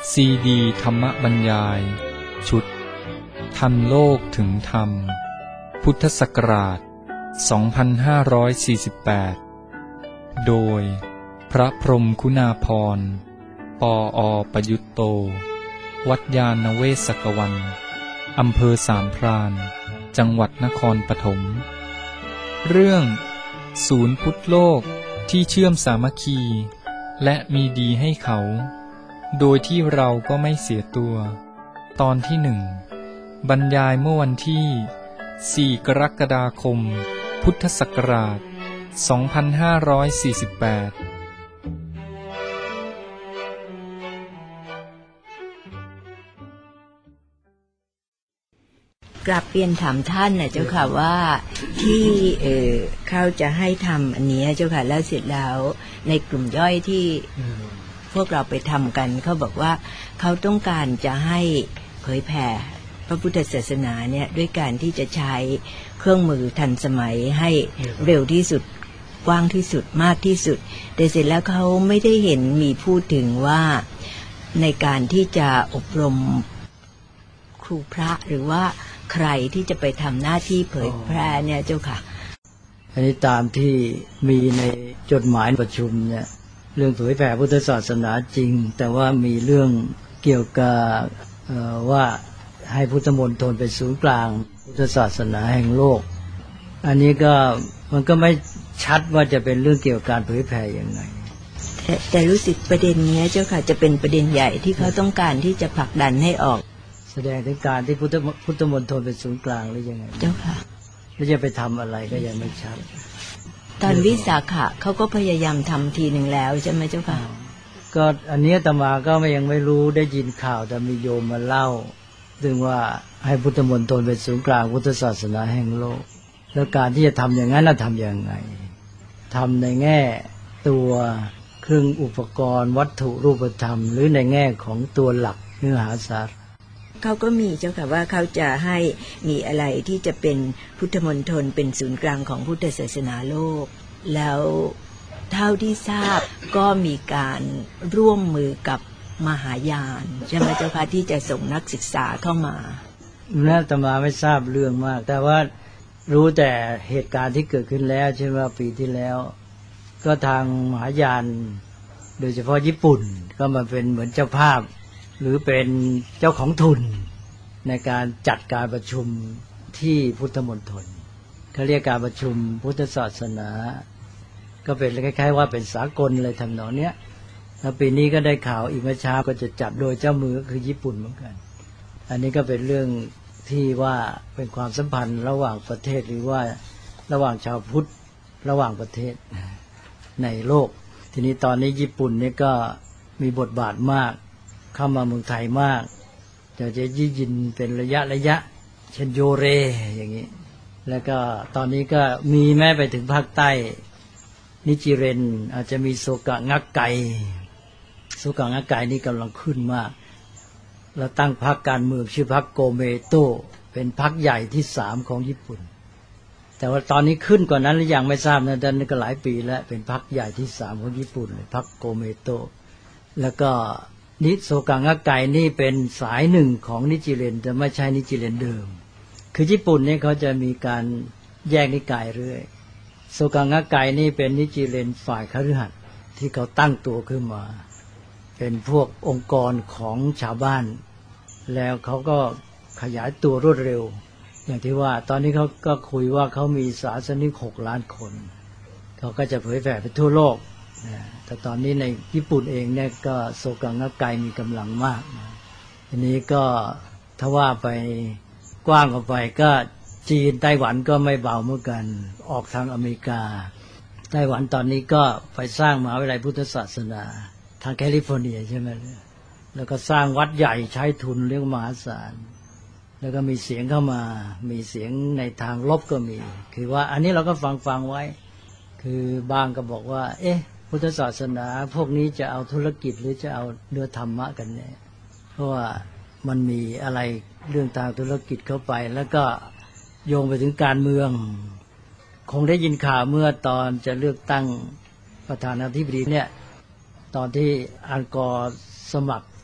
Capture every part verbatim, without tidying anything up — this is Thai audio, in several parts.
ซีดีธรรมบรรยายชุดทันโลกถึงธรรมพุทธศักราชสองพันห้าร้อยสี่สิบแปดโดยพระพรหมคุณาภรณ์ปออประยุตโตวัดยาณเวศกวันอำเภอสามพรานจังหวัดนครปฐมเรื่องศูนย์พุทธโลกที่เชื่อมสามัคคีและมีดีให้เขาโดยที่เราก็ไม่เสียตัวตอนที่หนึ่งบรรยายเมื่อวันที่สี่กรกฎาคมพุทธศักราชสองพันห้าร้อยสี่สิบแปดกลับเรียนถามท่านนะเจ้าค่ะว่าที่เออเขาจะให้ทำอันนี้เจ้าค่ะแล้วเสร็จแล้วในกลุ่มย่อยที่พวกเราไปทำกันเขาบอกว่าเขาต้องการจะให้เผยแผ่พระพุทธศาสนาเนี่ยด้วยการที่จะใช้เครื่องมือทันสมัยให้เร็วที่สุดกว้างที่สุดมากที่สุดแต่เสร็จแล้วเขาไม่ได้เห็นมีพูดถึงว่าในการที่จะอบรมครูพระหรือว่าใครที่จะไปทำหน้าที่เผยแพร่เนี่ยเจ้าค่ะอันนี้ตามที่มีในจดหมายประชุมเนี่ยเรื่องเผยแผ่พุทธศาสนาจริงแต่ว่ามีเรื่องเกี่ยวกับว่าให้พุทธมณฑลเป็นศูนย์กลางพุทธศาสนาแห่งโลกอันนี้ก็มันก็ไม่ชัดว่าจะเป็นเรื่องเกี่ยวกับการเผยแผ่ยังไงแต่แต่รู้สึกประเด็นนี้เจ้าค่ะจะเป็นประเด็นใหญ่ที่เขาต้องการที่จะผลักดันให้ออกแสดงถึงการที่พุทธพุทธมณฑลเป็นศูนย์กลางหรือยังไงเจ้าค่ะแล้วจะไปทำอะไรก็ยังไม่ชัดตอนวิสาขะเขาก็พยายามทำทีหนึ่งแล้วใช่ไหมเจ้าค่ะก็อันนี้อาตมาก็ไม่ยังไม่รู้ได้ยินข่าวแต่มีโยมมาเล่าถึงว่าให้พุทธมณฑลเป็นศูนย์กลางพุทธศาสนาแห่งโลกแล้วการที่จะทำอย่างนั้นน่ะทำยังไงทำในแง่ตัวเครื่องอุปกรณ์วัตถุรูปธรรมหรือในแง่ของตัวหลักเนื้อหาสาระเขาก็มีเจ้าค่ะว่าเขาจะให้มีอะไรที่จะเป็นพุทธมณฑลเป็นศูนย์กลางของพุทธศาสนาโลกแล้วเท่าที่ทราบก็มีการร่วมมือกับมหายานใช่ไหมเจ้าค่ะที่จะส่งนักศึกษาเข้ามาน่าจะมาไม่ทราบเรื่องมากแต่ว่ารู้แต่เหตุการณ์ที่เกิดขึ้นแล้วเช่นว่าปีที่แล้วก็ทางมหายานโดยเฉพาะญี่ปุ่นก็มาเป็นเหมือนเจ้าภาพหรือเป็นเจ้าของทุนในการจัดการประชุมที่พุทธมณฑลเขาเรียกการประชุมพุทธศาสนาก็เป็นคล้ายๆว่าเป็นสากลเลยทำนองเนี้ยแล้วปีนี้ก็ได้ข่าวอีกเมื่อเช้าก็จะจัดโดยเจ้ามือก็คือญี่ปุ่นเหมือนกันอันนี้ก็เป็นเรื่องที่ว่าเป็นความสัมพันธ์ระหว่างประเทศหรือว่าระหว่างชาวพุทธระหว่างประเทศในโลกทีนี้ตอนนี้ญี่ปุ่นนี่ก็มีบทบาทมากเข้ามาเมืองไทยมากจะจะยิ่งยินเป็นระยะระยะเช่นโยเรอย่างนี้แล้วก็ตอนนี้ก็มีแม้ไปถึงภาคใต้นิจิเรนอาจจะมีโซกะงักไกโซกะงักไกนี่กำลังขึ้นมากแล้วตั้งพรรคการเมืองชื่อพรรคโกเมโตเป็นพรรคใหญ่ที่สามของญี่ปุ่นแต่ว่าตอนนี้ขึ้นกว่านั้นหรือยังไม่ทราบนะแต่นี่ก็หลายปีแล้วเป็นพรรคใหญ่ที่สามของญี่ปุ่นเลยพรรคโกเมโตแล้วก็นิโซกะงักไกนี่เป็นสายหนึ่งของนิจิเรนแต่ไม่ใช่นิจิเรนเดิมคือญี่ปุ่นนี่เขาจะมีการแยกนิกายเรื่อยโซกะงักไกนี่เป็นนิจิเรนฝ่ายคฤหัสถ์ที่เขาตั้งตัวขึ้นมาเป็นพวกองค์กรของชาวบ้านแล้วเขาก็ขยายตัวรวดเร็วอย่างที่ว่าตอนนี้เขาก็คุยว่าเขามีศาสนิกหกล้านคนเขาก็จะเผยแผ่ไปทั่วโลกแต่ตอนนี้ในญี่ปุ่นเองเนี่ยก็โซกะงักไกมีกำลังมากทีนี้ก็ถ้าว่าไปกว้างออกไปก็จีนไต้หวันก็ไม่เบาเหมือนกันออกทางอเมริกาไต้หวันตอนนี้ก็ไปสร้างมหาวิทยาลัยพุทธศาสนาทางแคลิฟอร์เนียใช่ไหมแล้วก็สร้างวัดใหญ่ใช้ทุนเรื่องมหาศาลแล้วก็มีเสียงเข้ามามีเสียงในทางลบก็มีคือว่าอันนี้เราก็ฟังฟังไว้คือบางก็บอกว่าเอ๊ะพุทธศาสนาพวกนี้จะเอาธุรกิจหรือจะเอาเนื้อธรรมะกันแน่เพราะว่ามันมีอะไรเรื่องทางธุรกิจเข้าไปแล้วก็โยงไปถึงการเมืองคงได้ยินข่าวเมื่อตอนจะเลือกตั้งประธานาธิบดีเนี่ยตอนที่อัลกอร์สมัคร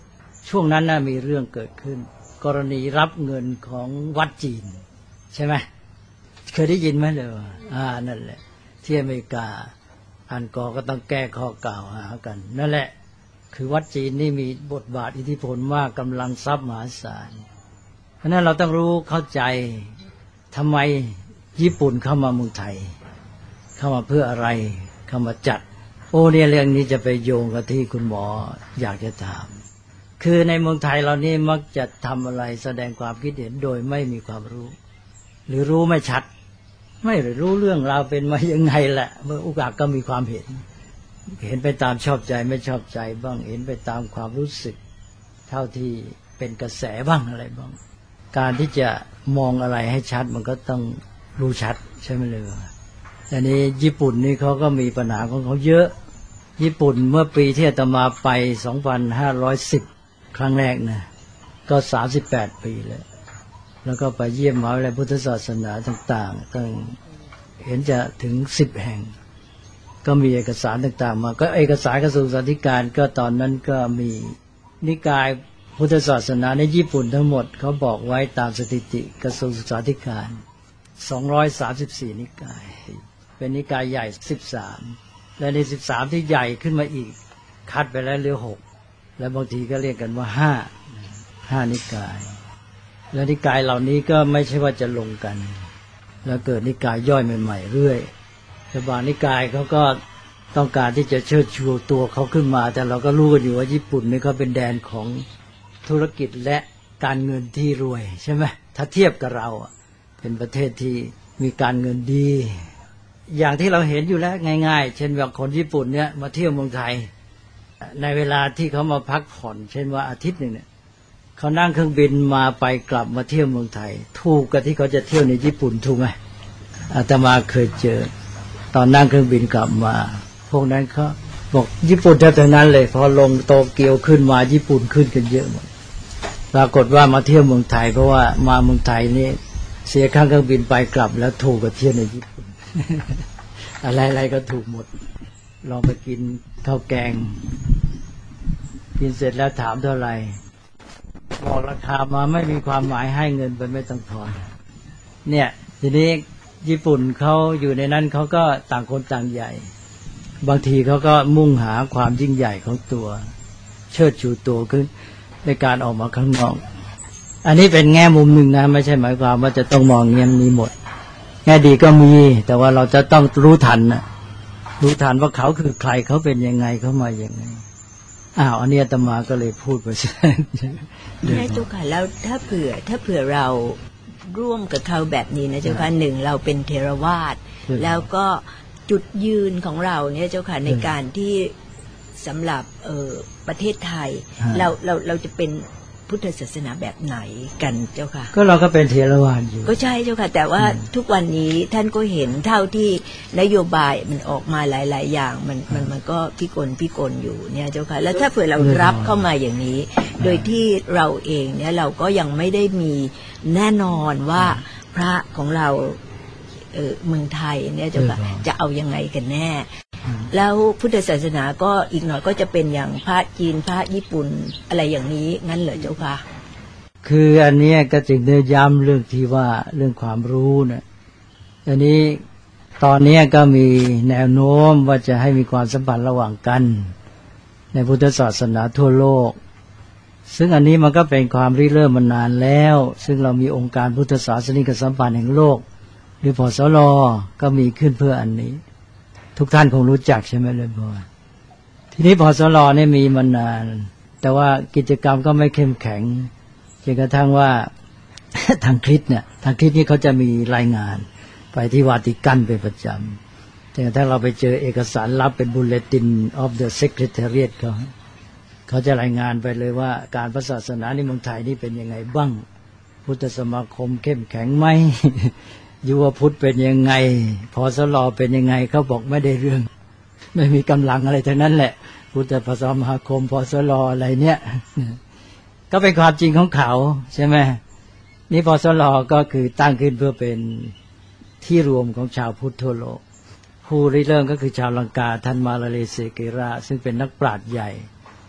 ช่วงนั้นน่ะมีเรื่องเกิดขึ้นกรณีรับเงินของวัดจีนใช่ไหมเคยได้ยินไหมเลยว่าอ่านั่นแหละที่อเมริกาอันกอก็ต้องแก้ข้อกล่าวหากันนั่นแหละคือวัดจีนนี่มีบทบาทอิทธิพลมากกำลังทรัพย์มหาศาลเพราะนั้นเราต้องรู้เข้าใจทำไมญี่ปุ่นเข้ามาเมืองไทยเข้ามาเพื่ออะไรเข้ามาจัดโอ้เนี่ยเรื่องนี้จะไปโยงกับที่คุณหมออยากจะถามคือในเมืองไทยเรานี่มักจะทำอะไรแสดงความคิดเห็นโดยไม่มีความรู้หรือรู้ไม่ชัดไม่รู้เรื่องราวเป็นมายังไงแหละเมื่อโอกาสก็มีความเห็นเห็นไปตามชอบใจไม่ชอบใจบ้างเห็นไปตามความรู้สึกเท่าที่เป็นกระแสบ้างอะไรบ้างการที่จะมองอะไรให้ชัดมันก็ต้องรู้ชัดใช่ไหมเลยอันนี้ญี่ปุ่นนี่เขาก็มีปัญหาของเขาเยอะญี่ปุ่นเมื่อปีที่อาตมาไปสองพันห้าร้อยสิบครั้งแรกนะก็สามสิบแปดปีแล้วแล้วก็ไปเยี่ยมมหาวิทยาลัยพุทธศาสนาต่างๆตั้งเห็นจะถึงสิบแห่งก็มีเอกสารต่างๆมาก็เอกสารกระทรวงศึกษาธิการก็ตอนนั้นก็มีนิกายพุทธศาสนาในญี่ปุ่นทั้งหมดเขาบอกไว้ตามสถิติกระทรวงศึกษาธิการสองร้อยสามสิบสี่นิกายเป็นนิกายใหญ่สิบสามและในสิบสามที่ใหญ่ขึ้นมาอีกคัดไปแล้วเหลือหกและบางทีก็เรียกกันว่าห้าห้านิกายและนิกายเหล่านี้ก็ไม่ใช่ว่าจะลงกันแล้วเกิดนิกายย่อยใหม่ๆเรื่อยแต่บางนิกายเขาก็ต้องการที่จะเชิดชูตัวเขาขึ้นมาแต่เราก็รู้กันอยู่ว่าญี่ปุ่นนี่เขาเป็นแดนของธุรกิจและการเงินที่รวยใช่ไหมถ้าเทียบกับเราเป็นประเทศที่มีการเงินดีอย่างที่เราเห็นอยู่แล้วง่ายๆเช่นว่าคนญี่ปุ่นเนี่ยมาเที่ยวเมืองไทยในเวลาที่เขามาพักผ่อนเช่นว่าอาทิตย์หนึ่งเนี่ยเขานั่งเครื่องบินมาไปกลับมาเที่ยวเมืองไทยถูกกับที่เขาจะเที่ยวในญี่ปุ่นถูกไหมอาตมาเคยเจอตอนนั่งเครื่องบินกลับมาพวกนั้นเขาบอกญี่ปุ่นแทบทั้งนั้นเลยพอลงโตเกียวขึ้นมาญี่ปุ่นขึ้นกันเยอะหมดปรากฏว่ามาเที่ยวเมืองไทยเพราะว่ามาเมืองไทยนี่เสียค่าเครื่องบินไปกลับแล้วถูกกับเที่ยวในญี่ปุ่น อะไรๆก็ถูกหมดลองไปกินข้าวแกงกินเสร็จแล้วถามเท่าไหร่บอกราคามาไม่มีความหมายให้เงินไปไม่ต้องทอนเนี่ยทีนี้ญี่ปุ่นเขาอยู่ในนั้นเขาก็ต่างคนต่างใหญ่บางทีเขาก็มุ่งหาความยิ่งใหญ่ของตัวเชิดชูตัวขึ้นในการออกมาข้างนอกอันนี้เป็นแง่มุมหนึ่งนะไม่ใช่หมายความว่าจะต้องมองเงี้ยนี้หมดแง่ดีก็มีแต่ว่าเราจะต้องรู้ทันนะรู้ทันว่าเขาคือใครเขาเป็นยังไงเขามาอย่างไงอ้าวอันนี้อาตมาก็เลยพูดไปใช่ไหมเจ้าค่ะแล้วถ้าเผื่อถ้าเผื่อเราร่วมกับเขาแบบนี้นะเจ้าค่ะหนึ่งเราเป็นเทรวาสแล้วก็จุดยืนของเราเนี่ยเจ้าค่ะในการที่สำหรับเอ่อประเทศไทยเราเราเราจะเป็นพุทธศาสนาแบบไหนกันเจ้าค่ะก็เราก็เป็นเทรวาสอยู่ก็ใช่เจ้าค่ะแต่ว่าทุกวันนี้ท่านก็เห็นเท่าที่นโยบายมันออกมาหลายๆอย่างมันมันมันก็พิกลพิกลอยู่เนี่ยเจ้าค่ะแล้วถ้าเผื่อเรารับเข้ามาอย่างนี้โดยที่เราเองเนี่ยเราก็ยังไม่ได้มีแน่นอนว่าพระของเราเออเมืองไทยเนี่ยเจ้าค่ะจะเอายังไงกันแน่แล้วพุทธศาสนาก็อีกหน่อยก็จะเป็นอย่างพระจีนพระญี่ปุ่นอะไรอย่างนี้งั้นเหรอเจ้าค่ะคืออันนี้ก็จึงได้ย้ำเรื่องที่ว่าเรื่องความรู้นะอันนี้ตอนนี้ก็มีแนวโน้มว่าจะให้มีความสัมพันธ์ระหว่างกันในพุทธศาสนาทั่วโลกซึ่งอันนี้มันก็เป็นความริเริ่มมานานแล้วซึ่งเรามีองค์การพุทธศาสนิกสัมพันธ์แห่งโลกหรือพสล.ก็มีขึ้นเพื่ออันนี้ทุกท่านคงรู้จักใช่ไหมเลยพ่อทีนี้พสล.เนี่ยมีมานานแต่ว่ากิจกรรมก็ไม่เข้มแข็งจนกระทั่งว่า ทางคริสต์เนี่ยทางคริสต์นี่เขาจะมีรายงานไปที่วาติกันเป็นประจำจนกระทั่งเราไปเจอเอกสารลับเป็น Bulletin of the Secretariat เขาเขาจะรายงานไปเลยว่าการพระศาสนาในเมืองไทยนี่เป็นยังไงบ้างพุทธสมาคมเข้มแข็งไหม ยุวพุทธเป็นยังไงพสล.เป็นยังไงเขาบอกไม่ได้เรื่องไม่มีกำลังอะไรทั้งนั้นแหละพุทธสมาคมพสล.อะไรเนี่ยก็เป็นความจริงของเขาใช่ไหมนี่พสล.ก็คือตั้งขึ้นเพื่อเป็นที่รวมของชาวพุทธทั่วโลกผู้ริเริ่มก็คือชาวลังกาท่านมาลาเลเสเกราซึ่งเป็นนักปราชญ์ใหญ่ท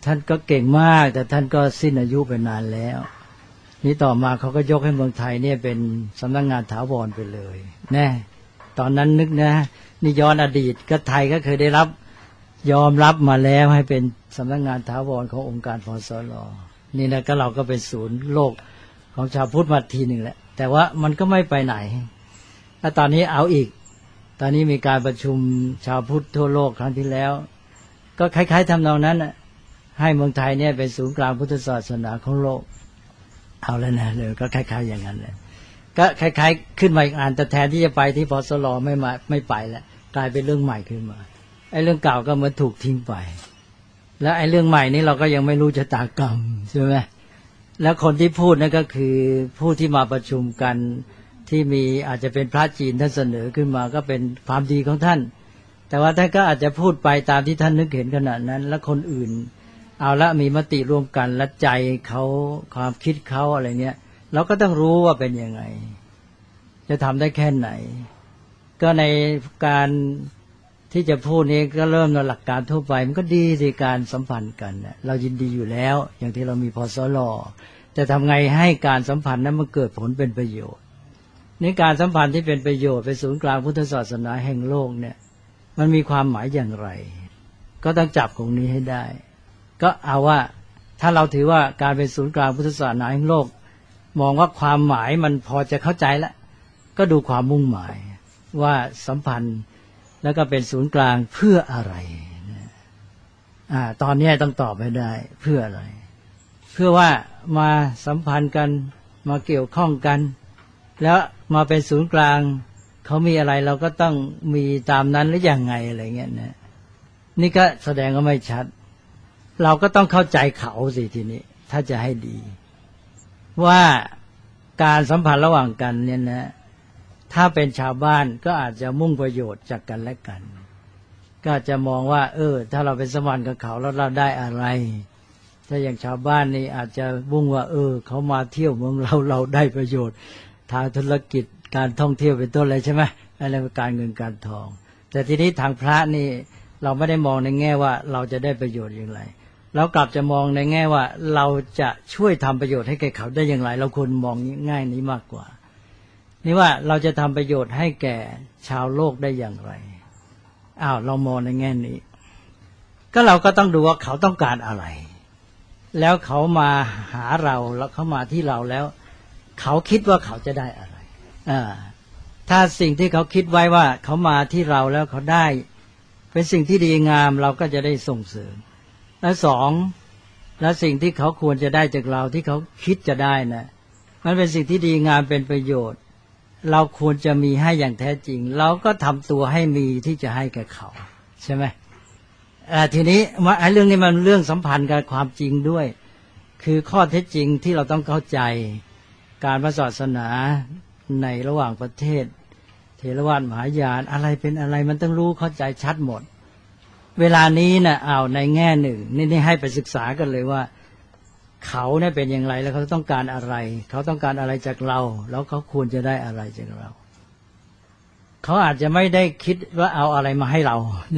ท่านก็เก่งมากแต่ท่านก็สิ้นอายุไปนานแล้วนี่ต่อมาเขาก็ยกให้เมืองไทยเนี่ยเป็นสำนักงานถาวรไปเลยแน่ตอนนั้นนึกนะนี่ย้อนอดีตก็ไทยก็เคยได้รับยอมรับมาแล้วให้เป็นสำนักงานถาวรขององค์การพสล.นี่นะก็เราก็เป็นศูนย์โลกของชาวพุทธมาทีหนึ่งแหละแต่ว่ามันก็ไม่ไปไหนแล้วตอนนี้เอาอีกตอนนี้มีการประชุมชาวพุทธทั่วโลกครั้งที่แล้วก็คล้ายๆทำนองนั้นให้เมืองไทยเนี่ยเป็นศูนย์กลางพุทธศาสนาของโลกเอาแล้วนะเลยก็คล้ายๆอย่างนั้นเลยก็คล้ายๆขึ้นมาอีกอันแต่แทนที่จะไปที่พสล.ไม่มาไม่ไปแล้วกลายเป็นเรื่องใหม่ขึ้นมาไอ้เรื่องเก่าก็เหมือนถูกทิ้งไปแล้วไอ้เรื่องใหม่นี้เราก็ยังไม่รู้ชะตากรรมใช่ไหมแล้วคนที่พูดนั่นก็คือผู้ที่มาประชุมกันที่มีอาจจะเป็นพระจีนท่านเสนอขึ้นมาก็เป็นความดีของท่านแต่ว่าท่านก็อาจจะพูดไปตามที่ท่านนึกเห็นขณะนั้นแล้วคนอื่นเอาละมีมติร่วมกันและใจเขาความคิดเขาอะไรเนี้ยเราก็ต้องรู้ว่าเป็นยังไงจะทำได้แค่ไหนก็ในการที่จะพูดนี้ก็เริ่มในหลักการทั่วไปมันก็ดีในการสัมพันธ์กันเรายินดีอยู่แล้วอย่างที่เรามีพสล.แต่ทำไงให้การสัมพันธ์นั้นมันเกิดผลเป็นประโยชน์ในการสัมพันธ์ที่เป็นประโยชน์เป็นศูนย์กลางพุทธศาสนาแห่งโลกเนี่ยมันมีความหมายอย่างไรก็ต้องจับตรงนี้ให้ได้ก็เอาว่าถ้าเราถือว่าการเป็นศูนย์กลางพุทธศาสนาแห่งโลกมองว่าความหมายมันพอจะเข้าใจแล้วก็ดูความมุ่งหมายว่าสัมพันธ์แล้วก็เป็นศูนย์กลางเพื่ออะไรอ่าตอนนี้ต้องตอบให้ได้เพื่ออะไรเพื่อว่ามาสัมพันธ์กันมาเกี่ยวข้องกันแล้วมาเป็นศูนย์กลางเขามีอะไรเราก็ต้องมีตามนั้นหรือยังไงอะไรเงี้ยนะนี่ก็แสดงว่าไม่ชัดเราก็ต้องเข้าใจเขาสิทีนี้ถ้าจะให้ดีว่าการสัมพันธ์ระหว่างกันเนี่ยนะถ้าเป็นชาวบ้านก็อาจจะมุ่งประโยชน์จากกันและกันก็จะมองว่าเออถ้าเราเป็นสัมพันธ์กับเขาแล้วเราได้อะไรถ้าอย่างชาวบ้านนี่อาจจะมุ่งว่าเออเขามาเที่ยวเมืองเราเราได้ประโยชน์ทางธุรกิจการท่องเที่ยวเป็นต้นเลยใช่ไหมอะไรเป็นการเงินการทองแต่ทีนี้ทางพระนี่เราไม่ได้มองในแง่ว่าเราจะได้ประโยชน์อย่างไรเรากลับจะมองในแง่ว่าเราจะช่วยทำประโยชน์ให้แก่เขาได้อย่างไรเราควรมองง่ายนี้มากกว่านี่ว่าเราจะทำประโยชน์ให้แก่ชาวโลกได้อย่างไรอ้าวเรามองในแง่นี้ก็เราก็ต้องดูว่าเขาต้องการอะไรแล้วเขามาหาเราแล้วเขามาที่เราแล้วเขาคิดว่าเขาจะได้อะไรอ่าถ้าสิ่งที่เขาคิดไว้ว่าเขามาที่เราแล้วเขาได้เป็นสิ่งที่ดีงามเราก็จะได้ส่งเสริมและสองและสิ่งที่เขาควรจะได้จากเราที่เขาคิดจะได้นะมันเป็นสิ่งที่ดีงามเป็นประโยชน์เราควรจะมีให้อย่างแท้จริงเราก็ทำตัวให้มีที่จะให้แก่เขาใช่ไหมอ่าทีนี้ว่าไอ้เรื่องนี้มันเรื่องสัมพันธ์กับความจริงด้วยคือข้อเท็จจริงที่เราต้องเข้าใจการพระศาสนาในระหว่างประเทศเถรวาทมหายานอะไรเป็นอะไรมันต้องรู้เข้าใจชัดหมดเวลานี้นะเอาในแง่หนึ่งนี่นี่ให้ไปศึกษากันเลยว่าเขาเนี่ยเป็นอย่างไรแล้วเขาต้องการอะไรเขาต้องการอะไรจากเราแล้วเขาควรจะได้อะไรจากเราเขาอาจจะไม่ได้คิดว่าเอาอะไรมาให้เรา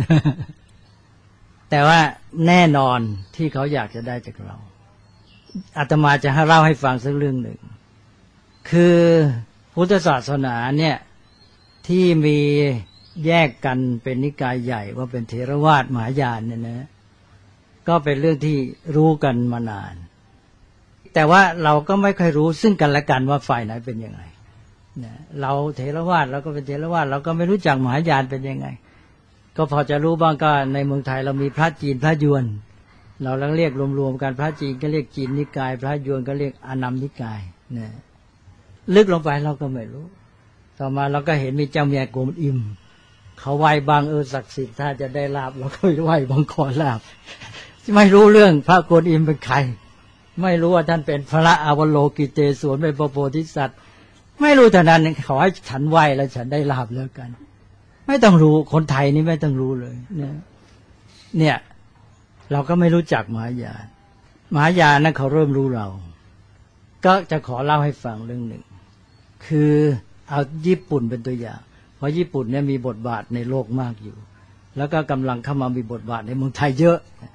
แต่ว่าแน่นอนที่เขาอยากจะได้จากเราอาตมาจะให้เล่าให้ฟังสักเรื่องหนึ่งคือพุทธศาสนาเนี่ยที่มีแยกกันเป็นนิกายใหญ่ว่าเป็นเถรวาทมหายานเนี่ยนะก็เป็นเรื่องที่รู้กันมานานแต่ว่าเราก็ไม่ค่อยรู้ซึ่งกันและกันว่าฝ่ายไหนเป็นยังไงนะเราเถรวาทเราก็เป็นเถรวาทเราก็ไม่รู้จักมหายานเป็นยังไงก็พอจะรู้บ้างก็ในเมืองไทยเรามีพระจีนพระยวนเราแล้วเรียกรวมๆกันพระจีนก็เรียกจีนนิกายพระยวนก็เรียกอานัมนิกายนะลึกลงไปเราก็ไม่รู้ต่อมาเราก็เห็นมีเจ้าแม่กวนอิมเขาไหว้บางเออศักดิ์สิทธิ์ถ้าจะได้ลาภเราก็ไหว้บางขอลาภไม่รู้เรื่องพระกวนอิมเป็นใครไม่รู้ว่าท่านเป็นพระอวโลกิเตศวรเป็นพระโพธิสัตว์ไม่รู้เท่านั้นขอให้ฉันไหว้แล้วฉันได้ลาภแล้วกันไม่ต้องรู้คนไทยนี่ไม่ต้องรู้เลยเนี่ยเนี่ยเราก็ไม่รู้จักมหายานมหายานนั้นเขาเริ่มรู้เราก็จะขอเล่าให้ฟังเรื่องหนึ่งคือเอาญี่ปุ่นเป็นตัวอย่างเพราะญี่ปุ่นเนี่ยมีบทบาทในโลกมากอยู่แล้วก็กำลังเข้ามามีบทบาทในเมืองไทยเยอะ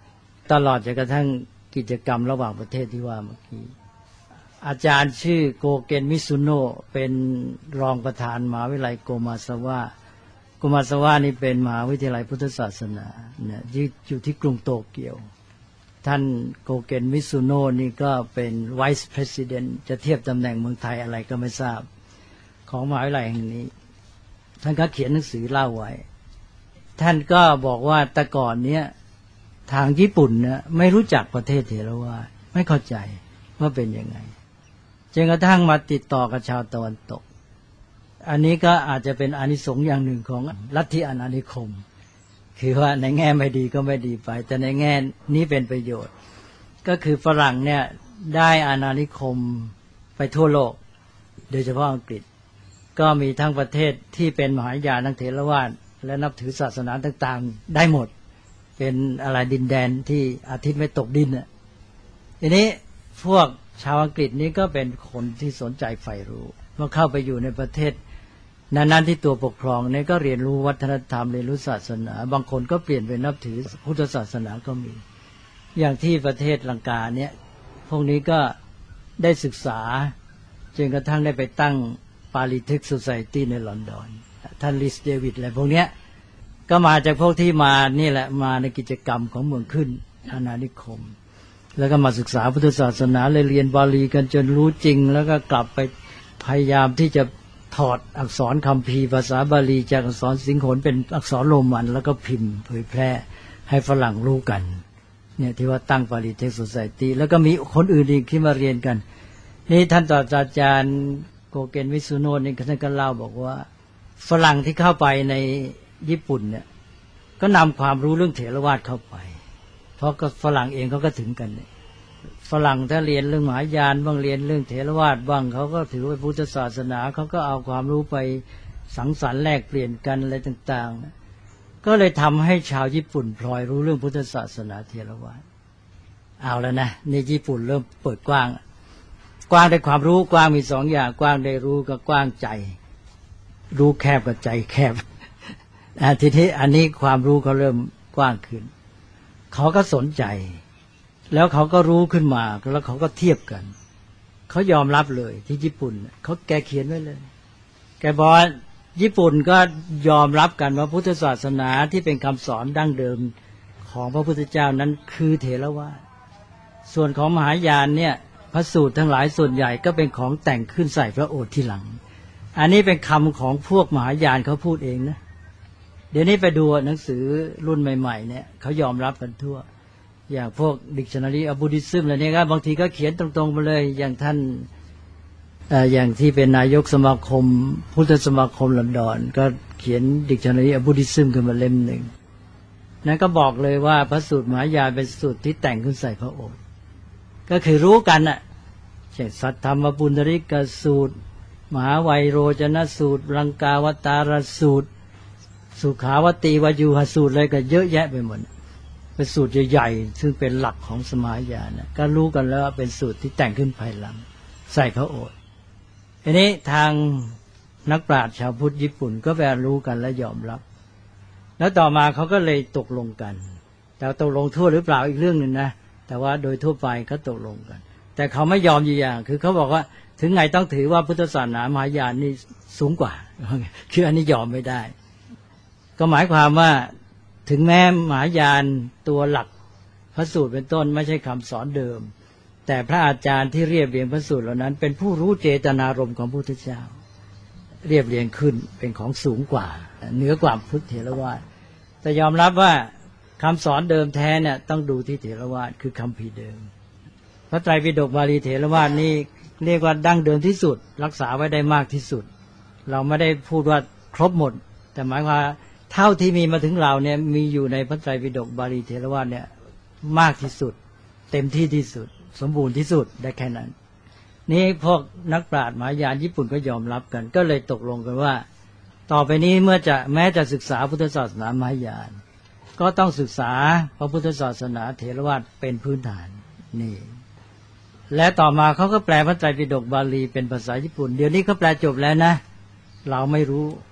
ตลอดจนกระทั่งกิจกรรมระหว่างประเทศที่ว่าเมื่อกี้อาจารย์ชื่อโกเกนมิซุโนะเป็นรองประธานมหาวิทยาลัยโกมาซาวะโกมาซาวะนี่เป็นมหาวิทยาลัยพุทธศาสนาเนี่ยอยู่ที่กรุงโตเกียวท่านโกเกนมิซุโนะนี่ก็เป็น Vice President จะเทียบตำแหน่งเมืองไทยอะไรก็ไม่ทราบของมหาวิทยาลัยแห่งนี้ท่านก็เขียนหนังสือเล่าไว้ท่านก็บอกว่าแต่ก่อนเนี้ยทางญี่ปุ่นเนี่ยไม่รู้จักประเทศเถรวาทไม่เข้าใจว่าเป็นยังไงจนกระทั่งมาติดต่อกับชาวตะวันตกอันนี้ก็อาจจะเป็นอานิสงส์อย่างหนึ่งของลัทธิอาณานิคมคือว่าในแง่ไม่ดีก็ไม่ดีไปแต่ในแง่นี้เป็นประโยชน์ก็คือฝรั่งเนี่ยได้อาณานิคมไปทั่วโลกโดยเฉพาะอังกฤษก็มีทั้งประเทศที่เป็นมหายานทั้งเถรวาทและนับถือศาสนาต่างๆได้หมดเป็นอะไรดินแดนที่อาทิตย์ไม่ตกดินน่ะทีนี้พวกชาวอังกฤษนี้ก็เป็นคนที่สนใจใฝ่รู้เมื่อเข้าไปอยู่ในประเทศนั้นๆที่ตัวปกครองเนี่ยก็เรียนรู้วัฒนธรรมเรียนรู้ศาสนาบางคนก็เปลี่ยนเป็นนับถือพุทธศาสนาก็มีอย่างที่ประเทศลังกาเนี่ยพวกนี้ก็ได้ศึกษาจนกระทั่งได้ไปตั้งปาลิเทคโซไซตี้ในลอนดอนท่านลิสเดวิดอะไรพวกเนี้ยก็มาจากพวกที่มานี่แหละมาในกิจกรรมของเมืองขึ้นอาณานิคมแล้วก็มาศึกษาพุทธศาสนาเลยเรียนบาลีกันจนรู้จริงแล้วก็กลับไปพยายามที่จะถอดอักษรคัมภีร์ภาษาบาลีจากอักษรสิงหนเป็นอักษรโรมันแล้วก็พิมพ์เผยแพร่ให้ฝรั่งรู้กันเนี่ยที่ว่าตั้งปาลิเทคโซไซตี้แล้วก็มีคนอื่นอีกที่มาเรียนกันนี่ท่านอาจารย์โกเกนมิซุโนะนี่ท่านก็เล่าบอกว่าฝรั่งที่เข้าไปในญี่ปุ่นเนี่ยก็นำความรู้เรื่องเถรวาทเข้าไปเพราะก็ฝรั่งเองเขาก็ถึงกันเนี่ยฝรั่งถ้าเรียนเรื่องมหายานบ้างเรียนเรื่องเถรวาทบ้างเขาก็ถือว่าพุทธศาสนาเขาก็เอาความรู้ไปสังสรรค์แลกเปลี่ยนกันอะไรต่างๆก็เลยทำให้ชาวญี่ปุ่นพลอยรู้เรื่องพุทธศาสนาเถรวาทเอาแล้วนะในญี่ปุ่นเริ่มเปิดกว้างกว้างได้ความรู้กว้างมีสองอย่างกว้างได้รู้กับกว้างใจรู้แคบกับใจแคบทีนี้อันนี้ความรู้เขาเริ่มกว้างขึ้นเขาก็สนใจแล้วเขาก็รู้ขึ้นมาแล้วเขาก็เทียบกันเขายอมรับเลยที่ญี่ปุ่นเขาแกเขียนไว้เลยแกบอกญี่ปุ่นก็ยอมรับกันว่าพุทธศาสนาที่เป็นคำสอนดั้งเดิมของพระพุทธเจ้านั้นคือเถรวาทส่วนของมหายานเนี่ยพระสูตรทั้งหลายส่วนใหญ่ก็เป็นของแต่งขึ้นใส่พระโอษฐ์ทีหลังอันนี้เป็นคำของพวกมหายานเขาพูดเองนะเดี๋ยวนี้ไปดูหนังสือรุ่นใหม่ๆเนี่ยเขายอมรับกันทั่วอย่างพวก Dictionary of Buddhism อะไรเนี่ยก็บางทีก็เขียนตรงๆไปเลยอย่างท่านเอ่ออย่างที่เป็นนายกสมาคมพุทธสมาคมลอนดอนก็เขียน Dictionary of Buddhism ขึ้นมาเล่มหนึ่งนั้นก็บอกเลยว่าพระสูตรมหายานเป็นสูตรที่แต่งขึ้นใส่พระโอษฐ์ก็คือรู้กันน่ะเช่นสัทธรรมปุณณริกสูตรมหาไวโรจนสูตรลังกาวตารสูตรสุขาวตีวายุหสูตรอะไรก็เยอะแยะไปหมดเป็นสูตรใหญ่ๆซึ่งเป็นหลักของสมายานนะก็รู้กันแล้วว่าเป็นสูตรที่แต่งขึ้นภายหลังใส่พระโอษฐ์ทีนี้ทางนักปราชญ์ชาวพุทธญี่ปุ่นก็แปลรู้กันและยอมรับแล้วต่อมาเขาก็เลยตกลงกันแต่ตกลงทั่วหรือเปล่าอีกเรื่องนึงนะแต่ว่าโดยทั่วไปเขาตกลงกันแต่เขาไม่ยอมอยู่อย่างคือเขาบอกว่าถึงไงต้องถือว่าพุทธศาสนามหายานนี่สูงกว่าคืออันนี้ยอมไม่ได้ก็หมายความว่าถึงแม้มหายานตัวหลักพระสูตรเป็นต้นไม่ใช่คำสอนเดิมแต่พระอาจารย์ที่เรียบเรียงพระสูตรเหล่านั้นเป็นผู้รู้เจตนารมณ์ของพระพุทธเจ้าเรียบเรียงขึ้นเป็นของสูงกว่าเหนือกว่าพุทธเถรวาทแต่ยอมรับว่าคำสอนเดิมแท้เนี่ยต้องดูที่เถรวาทคือคัมภีร์เดิมพระไตรปิฎกบาลีเถรวาทนี่เรียกว่าดั้งเดิมที่สุดรักษาไว้ได้มากที่สุดเราไม่ได้พูดว่าครบหมดแต่หมายว่าเท่าที่มีมาถึงเราเนี่ยมีอยู่ในพระไตรปิฎกบาลีเถรวาทเนี่ยมากที่สุดเต็มที่ที่สุดสมบูรณ์ที่สุดได้แค่นั้นนี่พวกนักปราชญ์มหายานญี่ปุ่นก็ยอมรับกันก็เลยตกลงกันว่าต่อไปนี้เมื่อจะแม้จะศึกษาพุทธศาสนามหายานก็ต้องศึกษาพระพุทธศาสนาเถรวาทเป็นพื้นฐานนี่และต่อมาเขาก็แปลพระไตรปิฎกบาลีเป็นภาษาญี่ปุ่นเดี๋ยวนี้เขาแปลจบแล้วนะเราไม่รู้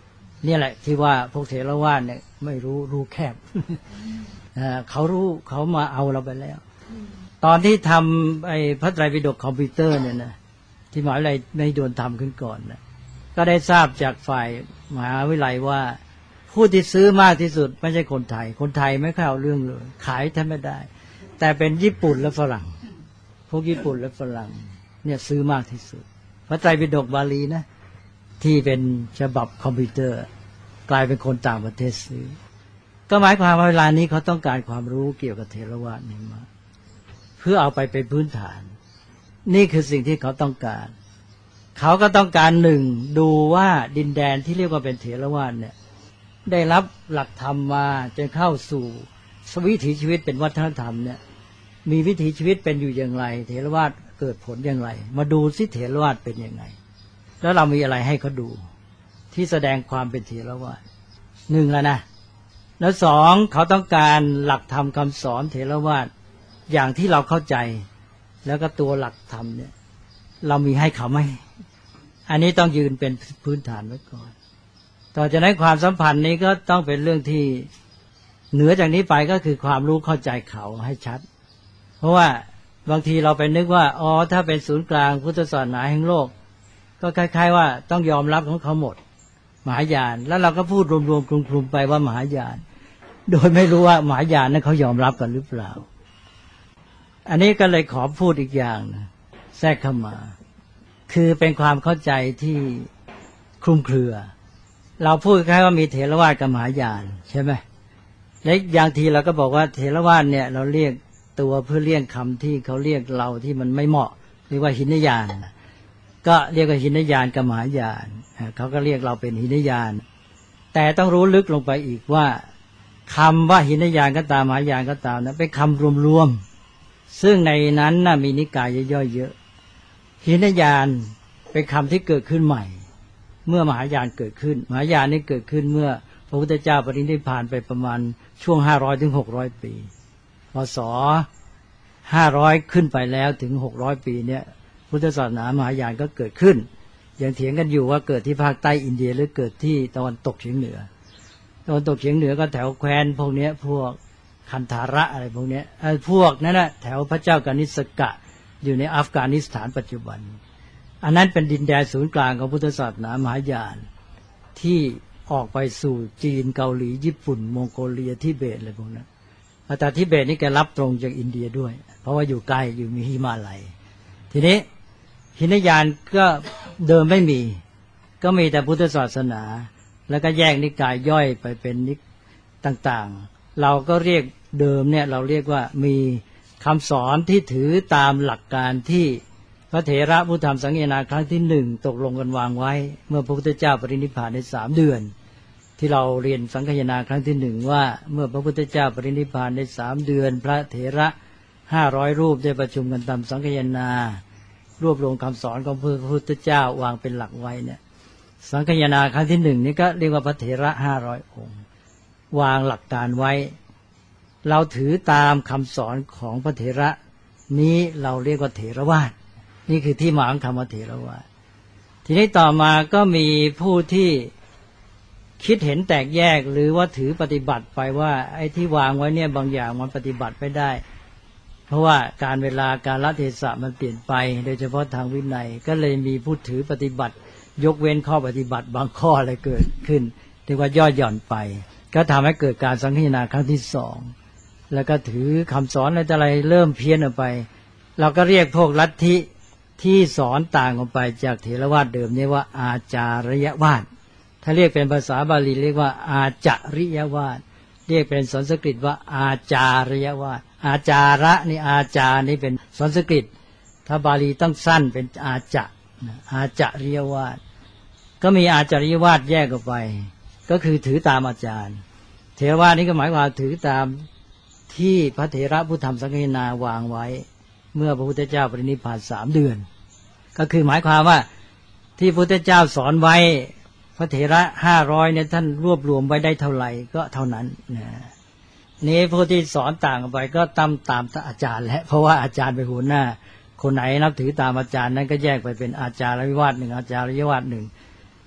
นี่แหละที่ว่าพวกเถรวาทเนี่ยไม่รู้รู้แคบ เขารู้เขามาเอาเราไปแล้วตอนที่ทำไอ้พระไตรปิฎกคอมพิวเตอร์เนี่ยนะที่มหาวิทยาลัยไม่โดนทำขึ้นก่อนนะก็ได้ทราบจากฝ่ายมหาวิทยาลัยว่าผู้ที่ซื้อมากที่สุดไม่ใช่คนไทยคนไทยไม่เข้าเรื่องเลยขายแทบไม่ได้แต่เป็นญี่ปุ่นและฝรั่งพวกญี่ปุ่นและฝรั่งเนี่ยซื้อมากที่สุดพระไตรปิฎกบาลีนะที่เป็นฉบับคอมพิวเตอร์กลายเป็นคนต่างประเทศซื้อก็หมายความว่าเวลานี้เขาต้องการความรู้เกี่ยวกับเถรวาทนี่มาเพื่อเอาไปเป็นพื้นฐานนี่คือสิ่งที่เขาต้องการเขาก็ต้องการหนึ่งดูว่าดินแดนที่เรียกว่าเป็นเถรวาทเนี่ยได้รับหลักธรรมมาจนเข้าสู่วิถีชีวิตเป็นวัฒนธรรมเนี่ยมีวิถีชีวิตเป็นอยู่อย่างไรเถรวาทเกิดผลอย่างไรมาดูสิเถรวาทเป็นยังไงแล้วเรามีอะไรให้เขาดูที่แสดงความเป็นเถรวาทหนึ่งแล้วนะแล้วสองเขาต้องการหลักธรรมคำสอนเถรวาทอย่างที่เราเข้าใจแล้วก็ตัวหลักธรรมเนี่ยเรามีให้เขาไหมอันนี้ต้องยืนเป็นพื้นฐานไว้ก่อนต่อจากนั้นความสัมพันธ์นี้ก็ต้องเป็นเรื่องที่เหนือจากนี้ไปก็คือความรู้เข้าใจเขาให้ชัดเพราะว่าบางทีเราไปนึกว่าอ๋อถ้าเป็นศูนย์กลางพุทธศาสนาแห่งโลกก็คล้ายๆว่าต้องยอมรับของเขาหมดมหายานแล้วเราก็พูดรวมๆคลุมๆไปว่ามหายานโดยไม่รู้ว่ามหายานนั้นเขายอมรับกันหรือเปล่าอันนี้ก็เลยขอพูดอีกอย่างนะแทรกเข้ามาคือเป็นความเข้าใจที่คลุมเครือเราพูดแค่ว่ามีเถรวาทกับมหายานใช่ไหมและอย่างทีเราก็บอกว่าเถรวาทเนี่ยเราเรียกตัวเพื่อเลี่ยงคำที่เขาเรียกเราที่มันไม่เหมาะเรียกว่าหินยานก็เรียกว่าหินยานกับมหายานเขาก็เรียกเราเป็นหินยานแต่ต้องรู้ลึกลงไปอีกว่าคำว่าหินยานก็ตามมหายานก็ตามนะเป็นคำรวมๆซึ่งในนั้นน่ะมีนิกายย่อยๆเยอะหินยานเป็นคำที่เกิดขึ้นใหม่เมื่อมหายานเกิดขึ้นมหายานนี้เกิดขึ้นเมื่อพระพุทธเจ้าปรินิพพานไปประมาณช่วงห้าร้อยถึงหกร้อยปีพศห้าร้อยขึ้นไปแล้วถึงหกร้อยปีเนี่ยพุทธศาสนามหายานก็เกิดขึ้นยังเถียงกันอยู่ว่าเกิดที่ภาคใต้อินเดียหรือเกิดที่ตะวันตกเฉียงเหนือตะวันตกเฉียงเหนือก็แถวแคว้นพวกนี้พวกคันธาระอะไรพวกนี้ไอ้พวกนั้นน่ะแถวพระเจ้ากานิสกะอยู่ในอัฟกานิสถานปัจจุบันอันนั้นเป็นดินแดนศูนย์กลางของพุทธศาสนามหายานที่ออกไปสู่จีนเกาหลีญี่ปุ่นมองโกเลียทิเบตอะไรพวกนั้นแต่ทิเบตนี่แกรับตรงจากอินเดียด้วยเพราะว่าอยู่ใกล้อยู่มีหิมาลัยทีนี้หินยานก็เดิมไม่มีก็มีแต่พุทธศาสนาแล้วก็แยกนิกายย่อยไปเป็นนิกต่างๆเราก็เรียกเดิมเนี่ยเราเรียกว่ามีคำสอนที่ถือตามหลักการที่พระเถระผู้ทำสังฆนาครั้งที่หนึ่งตกลงกันวางไว้เมื่อพระพุทธเจ้าปรินิพพานในสามเดือนที่เราเรียนสังฆนาครั้งที่หนึ่งว่าเมื่อพระพุทธเจ้าปรินิพพานในสามเดือนพระเถระห้าร้อยรูปได้ประชุมกันทำสังฆนารวบรวมคำสอนของพระพุทธเจ้าวางเป็นหลักไว้เนี่ยสังฆนาครั้งที่หนึ่งนี่ก็เรียกว่าพระเถระห้าร้อยองค์วางหลักการไว้เราถือตามคำสอนของพระเถระนี้เราเรียกว่าเถรวาทนี่คือที่มาของคำว่าเถรวาททีนี้ต่อมาก็มีผู้ที่คิดเห็นแตกแยกหรือว่าถือปฏิบัติไปว่าไอ้ที่วางไว้เนี่ยบางอย่างมันปฏิบัติไม่ได้เพราะว่าการเวลาการละเทศะมันเปลี่ยนไปโดยเฉพาะทางวินัยก็เลยมีผู้ถือปฏิบัติยกเว้นข้อปฏิบัติบางข้ออะไรเกิดขึ้นเรียกว่าย่อหย่อนไปก็ทำให้เกิดการสังฆนาครั้งที่สองแล้วก็ถือคำสอนอะไรต่ออะไรเริ่มเพี้ยนออกไปเราก็เรียกพวกลัทธิที่สอนต่างออกไปจากเถรวาทเดิมนี่ว่าอาจาริยวาทถ้าเรียกเป็นภาษาบาลีเรียกว่าอาจาริยวาทเรียกเป็นสันสกฤตว่าอาจาริยวาทอาจาระนี่อาจานี่เป็นสันสกฤตถ้าบาลีต้องสั้นเป็นอาจะอาจาริยวาทก็มีอาจาริยวาทแยกออกไปก็คือถือตามอาจารย์เถรวาทนี่ก็หมายความถือตามที่พระเถระผู้ทำสังฆนาวางไว้เมื่อพระพุทธเจ้าปรินิพพานสามเดือนก็คือหมายความว่าที่พระพุทธเจ้าสอนไว้พระเถระห้าร้อยเนี่ยท่านรวบรวมไว้ได้เท่าไหร่ก็เท่านั้นนะนี้ผู้ที่สอนต่างไปก็ตามตามอาจารย์แหละเพราะว่าอาจารย์เป็นหัวหน้าคนไหนนับถือตามอาจารย์นั้นก็แยกไปเป็นอาจารย์วิวาทหนึ่งอาจารย์วิวาทหนึ่ง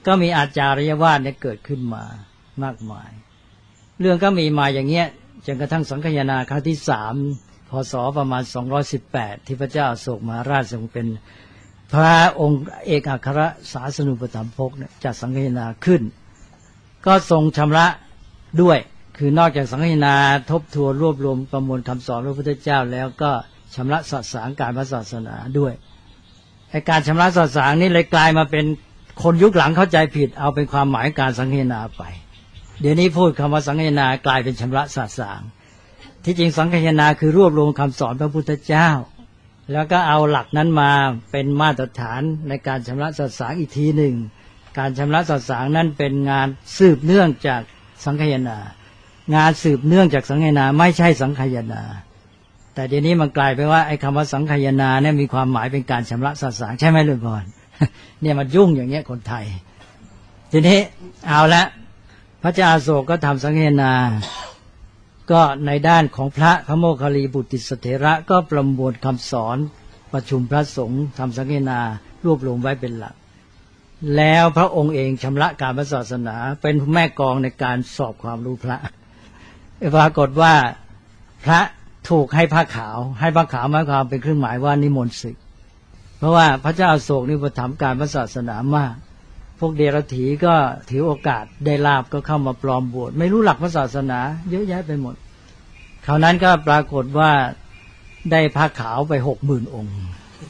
ก็มีอาจาริยวาทเนี่ยเกิดขึ้นมามากมายเรื่องก็มีมาอย่างเงี้ยจนกระทั่งสังคายนาครั้งที่สามพศประมาณสองร้อยสิบแปดที่พระเจ้าอโศกมหาราชทรงเป็นพระองค์เอกอัครศาสนูปถัมภกเนี่ยจัดสังคายนาขึ้นก็ทรงชำระด้วยคือนอกจากสังคายนาทบทวนรวบรวมประมวลคำสอนพระพุทธเจ้าแล้วก็ชำระสสางการพระศาสนาด้วยไอ้การชำระสสางนี่เลยกลายมาเป็นคนยุคหลังเข้าใจผิดเอาเป็นความหมายการสังคายนาไปเดี๋ยวนี้พูดคำว่าสังคายนากลายเป็นชำระสสางที่จริงสังคายนาคือรวบรวมคำสอนพระพุทธเจ้าแล้วก็เอาหลักนั้นมาเป็นมาตรฐานในการชำระสสางอีกทีหนึ่งการชำระสสางนั้นเป็นงานสืบเนื่องจากสังคายนางานสืบเนื่องจากสังคายนาไม่ใช่สังคายนาแต่เดี๋ยวนี้มันกลายไปว่าไอ้คำว่าสังคายนาเนี่ยมีความหมายเป็นการชำระสสางใช่ไหมหลวงพ่อ เนี่ยมันยุ่งอย่างเงี้ยคนไทยทีนี้เอาละพระเจ้าอโศกก็ทำสังคายนาก็ในด้านของพระพระโมคคัลลีบุตติสเถระก็ประมวลคำสอนประชุมพระสงฆ์ทำสังคายนารวบรวมไว้เป็นหลักแล้วพระองค์เองชำระการพระศาสนาเป็นแม่กองในการสอบความรู้พระปรากฏว่าพระถูกให้ผ้าขาวให้ผ้าขาวหมายความเป็นเครื่องหมายว่านิมนต์ศึกเพราะว่าพระเจ้าอโศกนี่ประทับการพระศาสนามากพวกเดรัจฉีก็ถือโอกาสได้ลาภก็เข้ามาปลอมบวชไม่รู้หลักพระศาสนาเยอะแยะไปหมดคราวนั้นก็ปรากฏว่าได้ผ้าขาวไปหกหมื่นองค์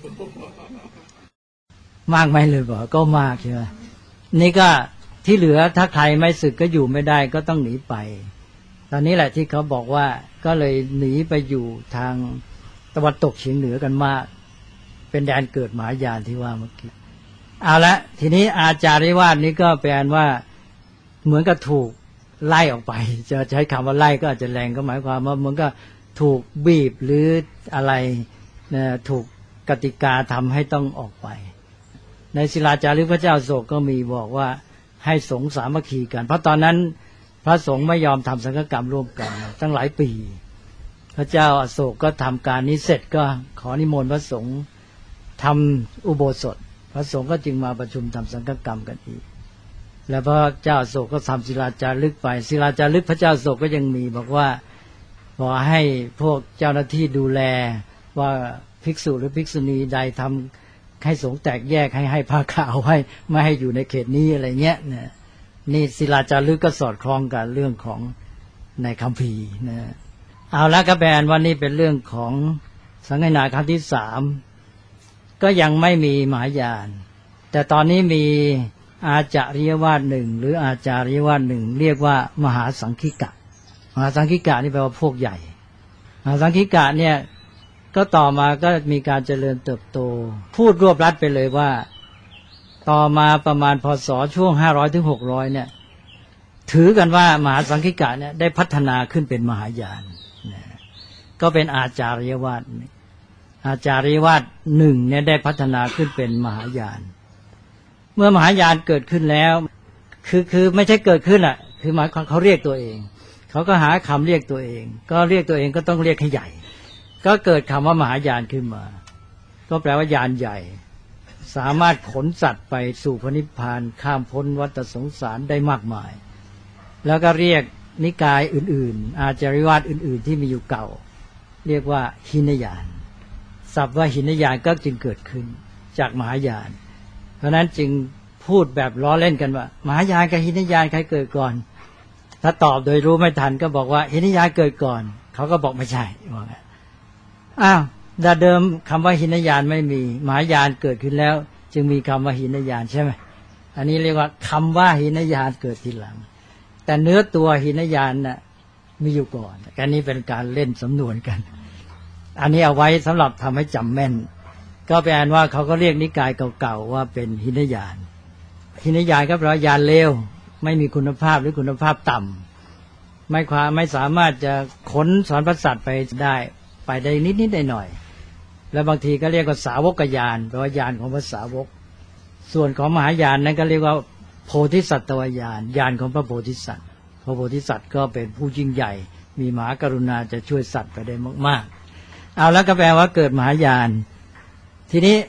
มากไหมเลยบอกก็มากใช่ไหมนี่ก็ที่เหลือถ้าใครไม่ศึกก็อยู่ไม่ได้ก็ต้องหนีไปตอนนี้แหละที่เขาบอกว่าก็เลยหนีไปอยู่ทางตะวันตกเฉียงเหนือกันมากเป็นแดนเกิดมหายานที่ว่าเมื่อกี้เอาละทีนี้อาจาริวาทนี้ก็แปลว่าเหมือนกับถูกไล่ออกไปจะใช้คำว่าไล่ก็อาจจะแรงก็หมายความว่าเหมือนกับถูกบีบหรืออะไรนะถูกกติกาทำให้ต้องออกไปในศิลาจารึกพระเจ้าอโศกก็มีบอกว่าให้สงฆ์สามัคคีกันเพราะตอนนั้นพระสงฆ์ไม่ยอมทำสังฆกรรมร่วมกันตั้งหลายปีพระเจ้าอโศกก็ทำการนี้เสร็จก็ขอนิมนต์พระสงฆ์ทำอุโบสถพระสงฆ์ก็จึงมาประชุมทำสังฆกรรมกันอีกแล้วพระเจ้าอโศกก็ทำศิลาจารึกไปศิลาจารึกพระเจ้าอโศกก็ยังมีบอกว่าขอให้พวกเจ้าหน้าที่ดูแลว่าภิกษุหรือภิกษุณีใดทำให้สงฆ์แตกแยกให้ให้ผ้าขาวให้ไม่ให้อยู่ในเขตนี้อะไรเงี้ยเนี่ยนี่ศิลาจารึกก็สอดคล้องกับเรื่องของในคัมภีร์นะเอาละก็แปลว่านี่เป็นเรื่องของสังคายนาครั้งที่สามก็ยังไม่มีมหายานแต่ตอนนี้มีอาจาริยวาทหนึ่งหรืออาจาริยวาทหนึ่งเรียกว่ามหาสังคิกะมหาสังคิกะนี่แปลว่าพวกใหญ่มหาสังคิกะเนี่ยก็ต่อมาก็มีการเจริญเติบโตพูดรวบรัดไปเลยว่าต่อมาประมาณพศช่วงห้าร้อยถึงหกร้อยเนี่ยถือกันว่ามหาสังคิกะเนี่ยได้พัฒนาขึ้นเป็นมหายานก็เป็นอาจาริยวาทอาจาริยวาทหนึ่งเนี่ยได้พัฒนาขึ้นเป็นมหายานเมื่อมหายานเกิดขึ้นแล้วคือคือไม่ใช่เกิดขึ้นอ่ะคือหมายความเขาเรียกตัวเองเขาก็หาคำเรียกตัวเองก็เรียกตัวเองก็ต้องเรียกให้ใหญ่ก็เกิดคำว่ามหายานขึ้นมาก็แปลว่ายานใหญ่สามารถขนสัตว์ไปสู่พระนิพพานข้ามพ้นวัฏสงสารได้มากมายแล้วก็เรียกนิกายอื่นๆอาจาริยวาทอื่นๆที่มีอยู่เก่าเรียกว่าหินยานศัพท์ว่าหินยานก็จึงเกิดขึ้นจากมหายานเพราะนั้นจึงพูดแบบล้อเล่นกันว่ามหายานกับหินยานใครเกิดก่อนถ้าตอบโดยรู้ไม่ทันก็บอกว่าหินยานเกิดก่อนเขาก็บอกไม่ใช่ว่าไงอ้าวแต่เดิมคำว่าหินยานไม่มีมหายานเกิดขึ้นแล้วจึงมีคำว่าหินยานใช่ไหมอันนี้เรียกว่าคำว่าหินยานเกิดทีหลังแต่เนื้อตัวหินยานน่ะมีอยู่ก่อนอันนี้เป็นการเล่นสำนวนกันอันนี้เอาไว้สำหรับทำให้จำแม่นก็แปลว่าเขาก็เรียกนิกายเก่าๆว่าเป็นหินยานหินยานก็แปลว่ายานเลวไม่มีคุณภาพหรือคุณภาพต่ำไม่ความไม่สามารถจะขนสอนพระสัตว์ไปได้ไปได้นิดๆหน่อยๆแล้วบางทีก็เรียกว่าสาวกญาณแปลว่าญาณของพระสาวกส่วนของมหายานนั้นก็เรียกว่าโพธิสัตวญาณญาณของพระโพธิสัตว์พระโพธิสัตว์ก็เป็นผู้ยิ่งใหญ่มีมหากรุณาจะช่วยสัตว์ไปได้มากๆเอาแล้วก็แปลว่าเกิดมหายานทีนี้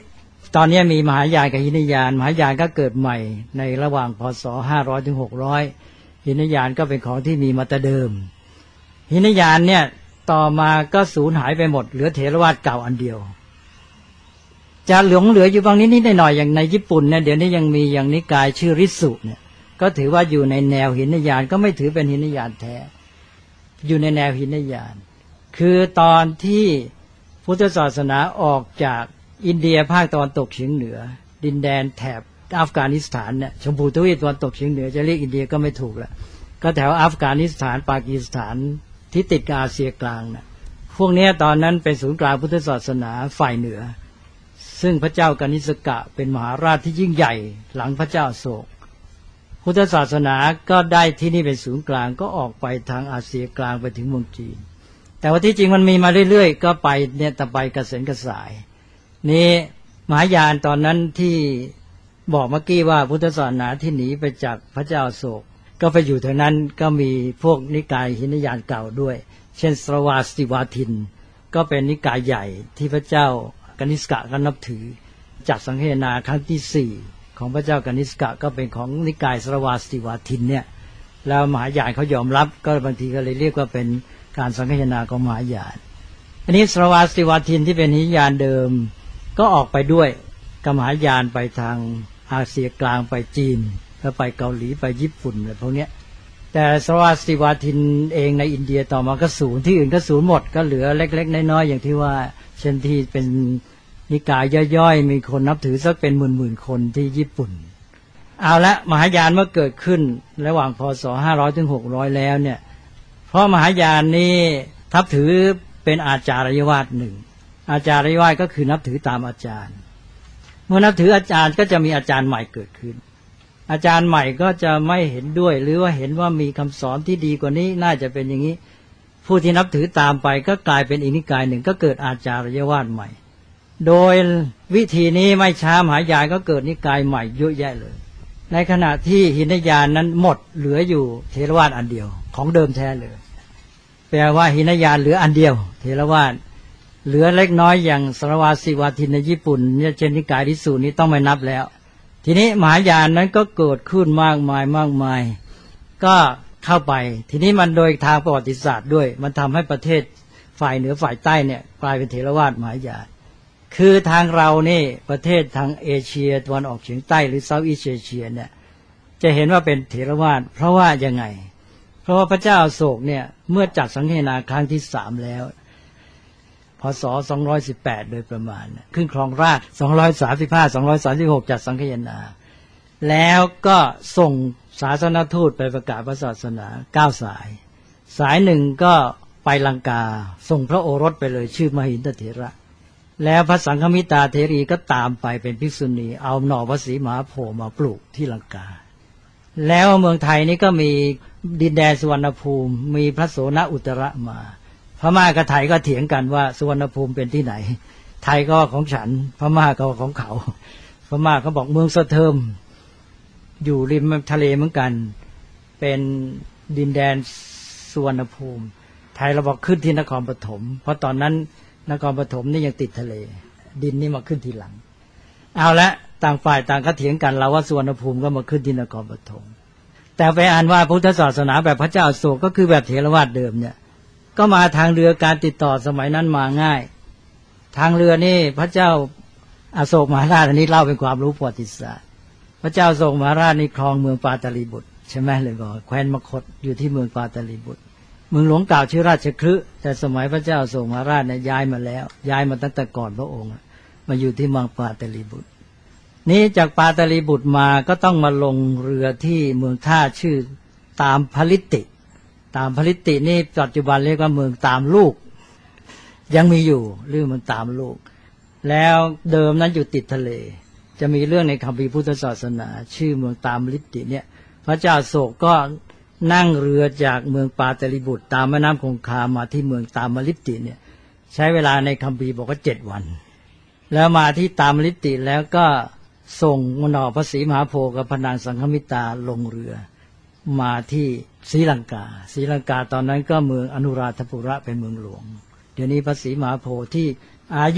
ตอนนี้มีมหายานกับหินยานมหายานก็เกิดใหม่ในระหว่างพศห้าร้อยถึงหกร้อยหินยานก็เป็นของที่มีมาแต่เดิมหินยานเนี่ยต่อมาก็สูญหายไปหมดเหลือเถรวาทเก่าอันเดียวจะหลงเหลืออยู่บางนิดๆหน่อยๆอย่างในญี่ปุ่นเนี่ยเดี๋ยวนี้ยังมีอย่างนิกายชื่อริสุเนี่ยก็ถือว่าอยู่ในแนวหินยานก็ไม่ถือเป็นหินยานแท้อยู่ในแนวหินยานคือตอนที่พุทธศาสนาออกจากอินเดียภาคตะวันตกเฉียงเหนือดินแดนแถบอัฟกานิสถานเนี่ยชมพูทวีปตะวันตกเฉียงเหนือจะเรียกอินเดียก็ไม่ถูกละก็แถวอัฟกานิสถานปากีสถานที่ติดกับอาเซียกลางน่ะพวกนี้ตอนนั้นเป็นศูนย์กลางพุทธศาสนาฝ่ายเหนือซึ่งพระเจ้ากนิษกะเป็นมหาราชที่ยิ่งใหญ่หลังพระเจ้าอโศกพุทธศาสนาก็ได้ที่นี่เป็นศูนย์กลางก็ออกไปทางอาเซียกลางไปถึงเมืองจีนแต่ว่าที่จริงมันมีมาเรื่อยๆก็ไปเนี่ยแต่ไปกระเซ็นกระสายนี่มหายานตอนนั้นที่บอกเมื่อกี้ว่าพุทธศาสนาที่หนีไปจากพระเจ้าอโศกก็ไปอยู่ทางนั้นก็มีพวกนิกายหินยานเก่าด้วยเช่นสรวาสติวาทินก็เป็นนิกายใหญ่ที่พระเจ้ากนิษกะก็นับถือจัดสังฆนาครั้งที่สี่ของพระเจ้ากนิษกะก็เป็นของนิกายสรวาสติวาทินเนี่ยแล้วมหายานเขายอมรับก็บางทีก็เลยเรียกว่าเป็นการสังฆนาของมหายานอันนี้สรวาสติวาทินที่เป็นหินยานเดิมก็ออกไปด้วยกับมหายานไปทางอาเซียกลางไปจีนแล้วไปเกาหลีไปญี่ปุ่นอะไรพวกนี้แต่สรวาสติวาทินเองในอินเดียต่อมาก็สูญที่อื่นก็สูญหมดก็เหลือเล็กๆน้อยๆอย่างที่ว่าเช่นที่เป็นนิกายย่อยๆมีคนนับถือสักเป็นหมื่นๆคนที่ญี่ปุ่นเอาละมหายานเมื่อเกิดขึ้นระหว่างพศห้าร้อยถึงหกร้อยแล้วเนี่ยเพราะมหายานนี้นับถือเป็นอาจารยวาทหนึ่งอาจารยวาทก็คือนับถือตามอาจารย์เมื่อนับถืออาจารย์ก็จะมีอาจารย์ใหม่เกิดขึ้นอาจารย์ใหม่ก็จะไม่เห็นด้วยหรือว่าเห็นว่ามีคำสอนที่ดีกว่านี้น่าจะเป็นอย่างนี้ผู้ที่นับถือตามไปก็กลายเป็นอีกนิกายหนึ่งก็เกิดอาจารยวาทใหม่โดยวิธีนี้ไม่ช้ามหายานก็เกิดนิกายใหม่เยอะแยะเลยในขณะที่หินยานนั้นหมดเหลืออยู่เถรวาทอันเดียวของเดิมแท้เลยแปลว่าหินยานเหลืออันเดียวเถรวาทเหลือเล็กน้อยอย่างสรวาสิวาทินในญี่ปุ่นเนี่ยเช่นนิกายริสุนี้ต้องไม่นับแล้วทีนี้มหายานนั้นก็เกิดขึ้นมากมายมากมายก็เข้าไปทีนี้มันโดยทางประวัติศาสตร์ด้วยมันทำให้ประเทศฝ่ายเหนือฝ่ายใต้เนี่ยกลายเป็นเถรวาทมหายานคือทางเรานี่ประเทศทางเอเชียตะวันออกเฉียงใต้หรือเซาท์อีสต์เอเชียเนี่ยจะเห็นว่าเป็นเถรวาทเพราะว่ายังไงเพราะว่าพระเจ้าอโศกเนี่ยเมื่อจัดสังฆนาครั้งที่สามแล้วพศสองร้อยสิบแปดโดยประมาณขึ้นครองราชย์สองร้อยสามสิบห้า สองร้อยสามสิบหกจัดสังฆนาแล้วก็ส่งศาสนทูตไปประกาศพระศาสนาเก้าสายสายหนึ่งก็ไปลังกาส่งพระโอรสไปเลยชื่อมหินทเถระแล้วพระสังฆมิตาเถรีก็ตามไปเป็นภิกษุณีเอาหน่อพระศรีมหาโพธิ์มาปลูกที่ลังกาแล้วเมืองไทยนี่ก็มีดินแดนสุวรรณภูมิมีพระโสนอุตระมาพม่ากับไทยก็เถียงกันว่าสุวรรณภูมิเป็นที่ไหนไทยก็ของฉันพม่าก็ของเขาพม่าเขาบอกเมืองสะเทิมอยู่ริมทะเลเหมือนกันเป็นดินแดนสุวรรณภูมิไทยเราบอกขึ้นที่นครปฐมเพราะตอนนั้นนครปฐมนี่ยังติดทะเลดินนี่มาขึ้นทีหลังเอาละต่างฝ่ายต่างก็เถียงกันเราว่าสุวรรณภูมิก็มาขึ้นที่นครปฐมแต่ไปอ่านว่าพุทธศาสนาแบบพระเจ้าอโศกก็คือแบบเถรวาทเดิมเนี่ยก็มาทางเรือการติดต่อสมัยนั้นมาง่ายทางเรือนี่พระเจ้าอโศกมหาราชอันนี้เล่าเป็นความรู้ประวัติศาสตร์พระเจ้าอโศกมหาราชนี่ครองเมืองปาตลีบุตรใช่ไหมเลยบอกแคว้นมคธอยู่ที่เมืองปาตลีบุตรเมืองหลวงเก่าชื่อราชคฤห์แต่สมัยพระเจ้าอโศกมหาราชเนี่ยย้ายมาแล้วย้ายมาตั้งแต่ก่อนพระองค์มาอยู่ที่เมืองปาตลีบุตรนี้จากปาตลีบุตรมาก็ต้องมาลงเรือที่เมืองท่าชื่อตามพลิติตามพลิตินี่ปัจจุบันเรียกว่าเมืองตามลูกยังมีอยู่เรื่องมันตามลูกแล้วเดิมนั้นอยู่ติดทะเลจะมีเรื่องในคัมภีร์พุทธศาสนาชื่อเมืองตามพลิติเนี่ยพระเจ้าอโศกก็นั่งเรือจากเมืองปาตลีบุตรตามแม่น้ำคงคามาที่เมืองตามลิติเนี่ยใช้เวลาในคัมภีร์บอกว่าเจ็ดวันแล้วมาที่ตามลิติแล้วก็ส่งมโนพระศรีมหาโพธิ์กับพระนางสังฆมิตาลงเรือมาที่ศรีลังกาศรีลังกาตอนนั้นก็เมืองอนุราธปุระเป็นเมืองหลวงเดี๋ยวนี้พระศรีมหาโพธิ์ที่อายุ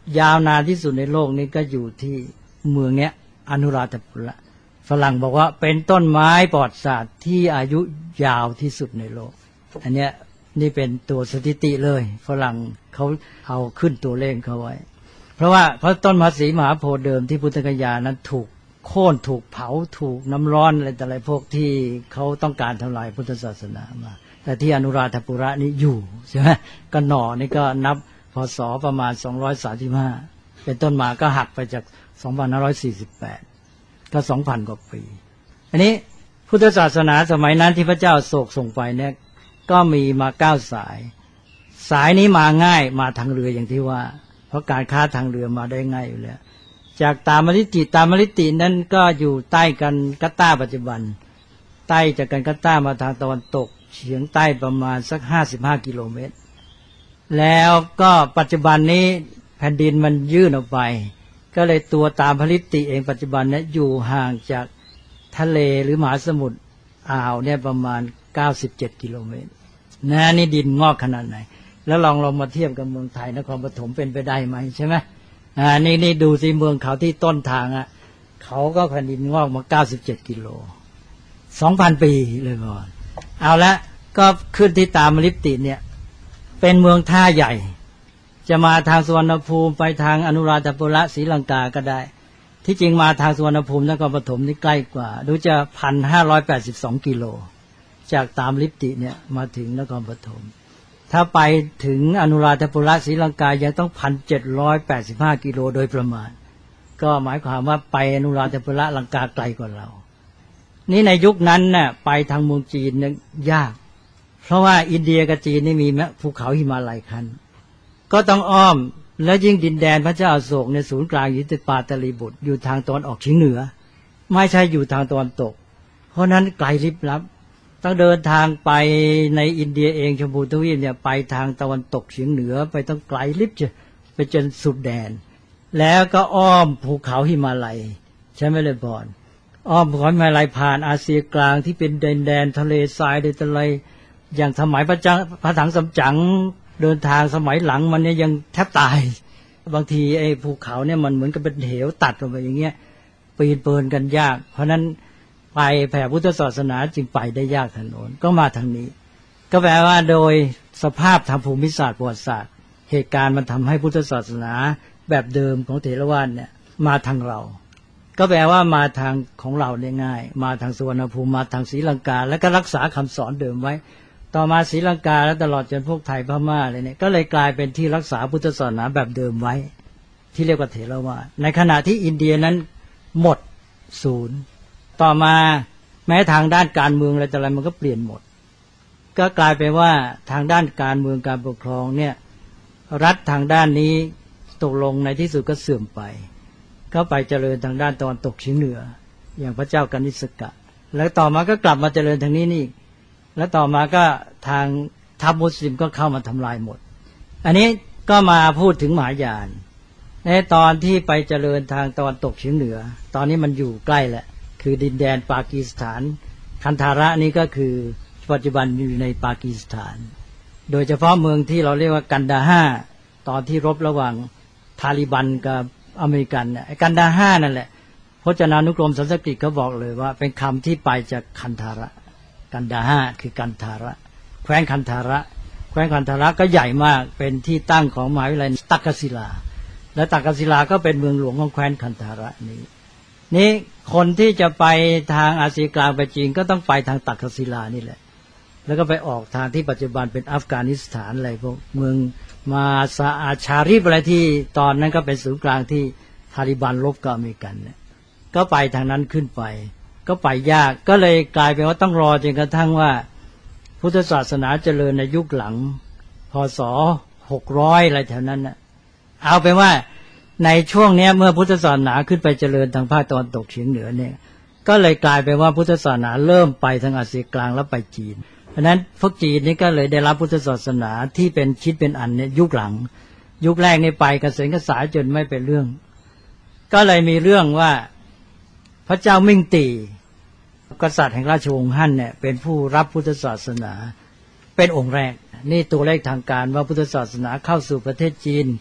ยาวนานที่สุดในโลกนี้ก็อยู่ที่เมืองเนี้ยอนุราธปุระฝรั่งบอกว่าเป็นต้นไม้ปลอดสารที่อายุยาวที่สุดในโลกอันเนี้ยนี่เป็นตัวสถิติเลยฝรั่งเขาเอาขึ้นตัวเลขเขาไว้เพราะว่าเพราะต้นมหาสีมหาโพธิ์เดิมที่พุทธคยานั้นถูกโค่นถูกเผาถูกน้ำร้อนอะไรแต่อะไรพวกที่เขาต้องการทำลายพุทธศาสนามาแต่ที่อนุราธปุระนี้อยู่ใช่ไหมก็หน่อนี่ก็นับพศประมาณสองร้อยสามสิบห้าเป็นต้นมาก็หักไปจากสองพันห้าร้อยสี่สิบแปดก็สองพันกว่าปีอันนี้พุทธศาสนาสมัยนั้นที่พระเจ้าโศกส่งไปเนี่ยก็มีมาเก้าสายสายนี้มาง่ายมาทางเรืออย่างที่ว่าเพราะการค้าทางเรือมาได้ง่ายอยู่แล้วจากตามลิติตามลิตินั้นก็อยู่ใต้กันกัตตาปัจจุบันใต้จากกันกัตตามาทางตะวันตกเฉียงใต้ประมาณสักห้าสิบห้ากิโลเมตรแล้วก็ปัจจุบันนี้แผ่นดินมันยื่นออกไปก็เลยตัวตามพลิติเองปัจจุบันนี้อยู่ห่างจากทะเลหรือมหาสมุทรอ่าวเนี่ยประมาณเก้าสิบเจ็ดกิโลเมตรนะนี่ดินงอกขนาดไหนแล้วลองลองมาเทียบกับเมืองไทยนครปฐมเป็นไปได้ไหมใช่ไหมอ่านี่นี่ดูสิเมืองเขาที่ต้นทางอ่ะเขาก็แผ่นดินงอกมาเก้าสิบเจ็ดกิโลสองพันปีเลยก่อนเอาละก็ขึ้นที่ตามลิปติเนี่ยเป็นเมืองท่าใหญ่จะมาทางสุวรรณภูมิไปทางอนุราธปุระศรีลังกาก็ได้ที่จริงมาทางสุวรรณภูมินครปฐมนี่ใกล้กว่าดูจะพันห้าร้อยแปดสิบสองกิโลจากตามลิปติเนี่ยมาถึงนครปฐมถ้าไปถึงอนุราธปุระศรีลังกายังต้องพันเจ็ดร้อยแปดสิบห้ากิโลโดยประมาณก็หมายความว่าไปอนุราธปุระลังกาไกลกว่าเรานี่ในยุคนั้นน่ะไปทางเมืองจีนเนี่ยยากเพราะว่าอินเดียกับจีนนี่มีภูเขาหิมาลัยคันก็ต้องอ้อมและยิ่งดินแดนพระเจ้าอโศกในศูนย์กลางอยู่ที่ปาตลีบุตรอยู่ทางตะวันออกเฉียงเหนือไม่ใช่อยู่ทางตะวันตกเพราะนั้นไกลลิบลับต้องเดินทางไปในอินเดียเองชมพูทวีปเนี่ยไปทางตะวันตกเฉียงเหนือไปต้องไกลลิบจะไปจนสุดแดนแล้วก็อ้อมภูเขาหิมาลัยใช่ไหมเลยบอนอ้อมภูเขาหิมาลัยผ่านอาเซียกลางที่เป็นดินแดนทะเลทรายในทะเลอย่างสมัยพระจังพระถังสำจั๋งเดินทางสมัยหลังมันเนี่ยยังแทบตายบางทีไอ้ภูเขาเนี่ยมันเหมือนกับเป็นเหวตัดลงไปอย่างเงี้ยปีนเปินกันยากเพราะนั้นไปแผ่พุทธศาสนาจึงไปได้ยากถนนก็มาทางนี้ก็แปลว่าโดยสภาพทางภูมิศาสตร์ประวัติศาสตร์เหตุการณ์มันทำให้พุทธศาสนาแบบเดิมของเถรวาทเนี่ยมาทางเราก็แปลว่ามาทางของเราได้ง่ายมาทางสุวรรณภูมิมาทางศรีลังกาแล้วก็รักษาคำสอนเดิมไว้ต่อมาศรีลังกาและตลอดจนพวกไทยพม่าอะไรเนี่ยก็เลยกลายเป็นที่รักษาพุทธศาสนาแบบเดิมไว้ที่เรียกว่าเถรวาทในขณะที่อินเดียนั้นหมดศูนย์ต่อมาแม้ทางด้านการเมืองอะไรแต่อะไรมันก็เปลี่ยนหมดก็กลายเป็นว่าทางด้านการเมืองการปกครองเนี่ยรัฐทางด้านนี้ตกลงในที่สุดก็เสื่อมไปก็ไปเจริญทางด้านตะวันตกเฉียงเหนืออย่างพระเจ้ากนิษกะแล้วต่อมาก็กลับมาเจริญทางนี้นี่แล้วต่อมาก็ทางทัพมุสลิมก็เข้ามาทำลายหมดอันนี้ก็มาพูดถึงมหายานในตอนที่ไปเจริญทางตะวันตกเฉียงเหนือตอนนี้มันอยู่ใกล้แหละคือดินแดนปากีสถานคันธาระนี่ก็คือปัจจุบันอยู่ในปากีสถานโดยเฉพาะเมืองที่เราเรียกว่ากันดาฮาตอนที่รบระหว่างทาลิบันกับอเมริกันเนี่ยกันดาฮานั่นแหละพจนานุกรมสันสกฤตเขาบอกเลยว่าเป็นคำที่ไปจากคันธาระกันดาฮาคือกันธาระแคว้นคันธาระแคว้นคันธาระก็ใหญ่มากเป็นที่ตั้งของมหาวิทยาลัยตักกศิลาและตักกศิลาก็เป็นเมืองหลวงของแคว้นคันธาระนี้นี่คนที่จะไปทางอาเซียกลางไปจีนก็ต้องไปทางตักกศิลานี่แหละแล้วก็ไปออกทางที่ปัจจุบันเป็นอัฟกานิสถานอะไรพวกเมืองมาซาอาชาริฟอะไรที่ตอนนั้นก็เป็นศูนย์กลางที่ทาลิบันลบกับอเมริกันเนี่ยก็ไปทางนั้นขึ้นไปก็ไปยากก็เลยกลายเป็นว่าต้องรอจนกระทั่งว่าพุทธศาสนาเจริญในยุคหลังพศหกร้อยอะไรแถวนั้นน่ะเอาเป็นว่าในช่วงนี้เมื่อพุทธศาสนาขึ้นไปเจริญทางภาคตะวันตกเฉียงเหนือเนี่ยก็เลยกลายเป็นว่าพุทธศาสนาเริ่มไปทางอาเซียกลางแล้วไปจีนเพราะนั้นพวกจีนนี่ก็เลยได้รับพุทธศาสนาที่เป็นชิดเป็นอันเนี่ยยุคหลังยุคแรกนี่ไปกระเซ็นกระสายจนไม่เป็นเรื่องก็เลยมีเรื่องว่าพระเจ้ามิ่งตี่กษัตริย์แห่งราชวงศ์ฮั่นเนี่ยเป็นผู้รับพุทธศาสนาเป็นองค์แรกนี่ตัวเลขทางการว่าพุทธศาสนาเข้าสู่ประเทศจีน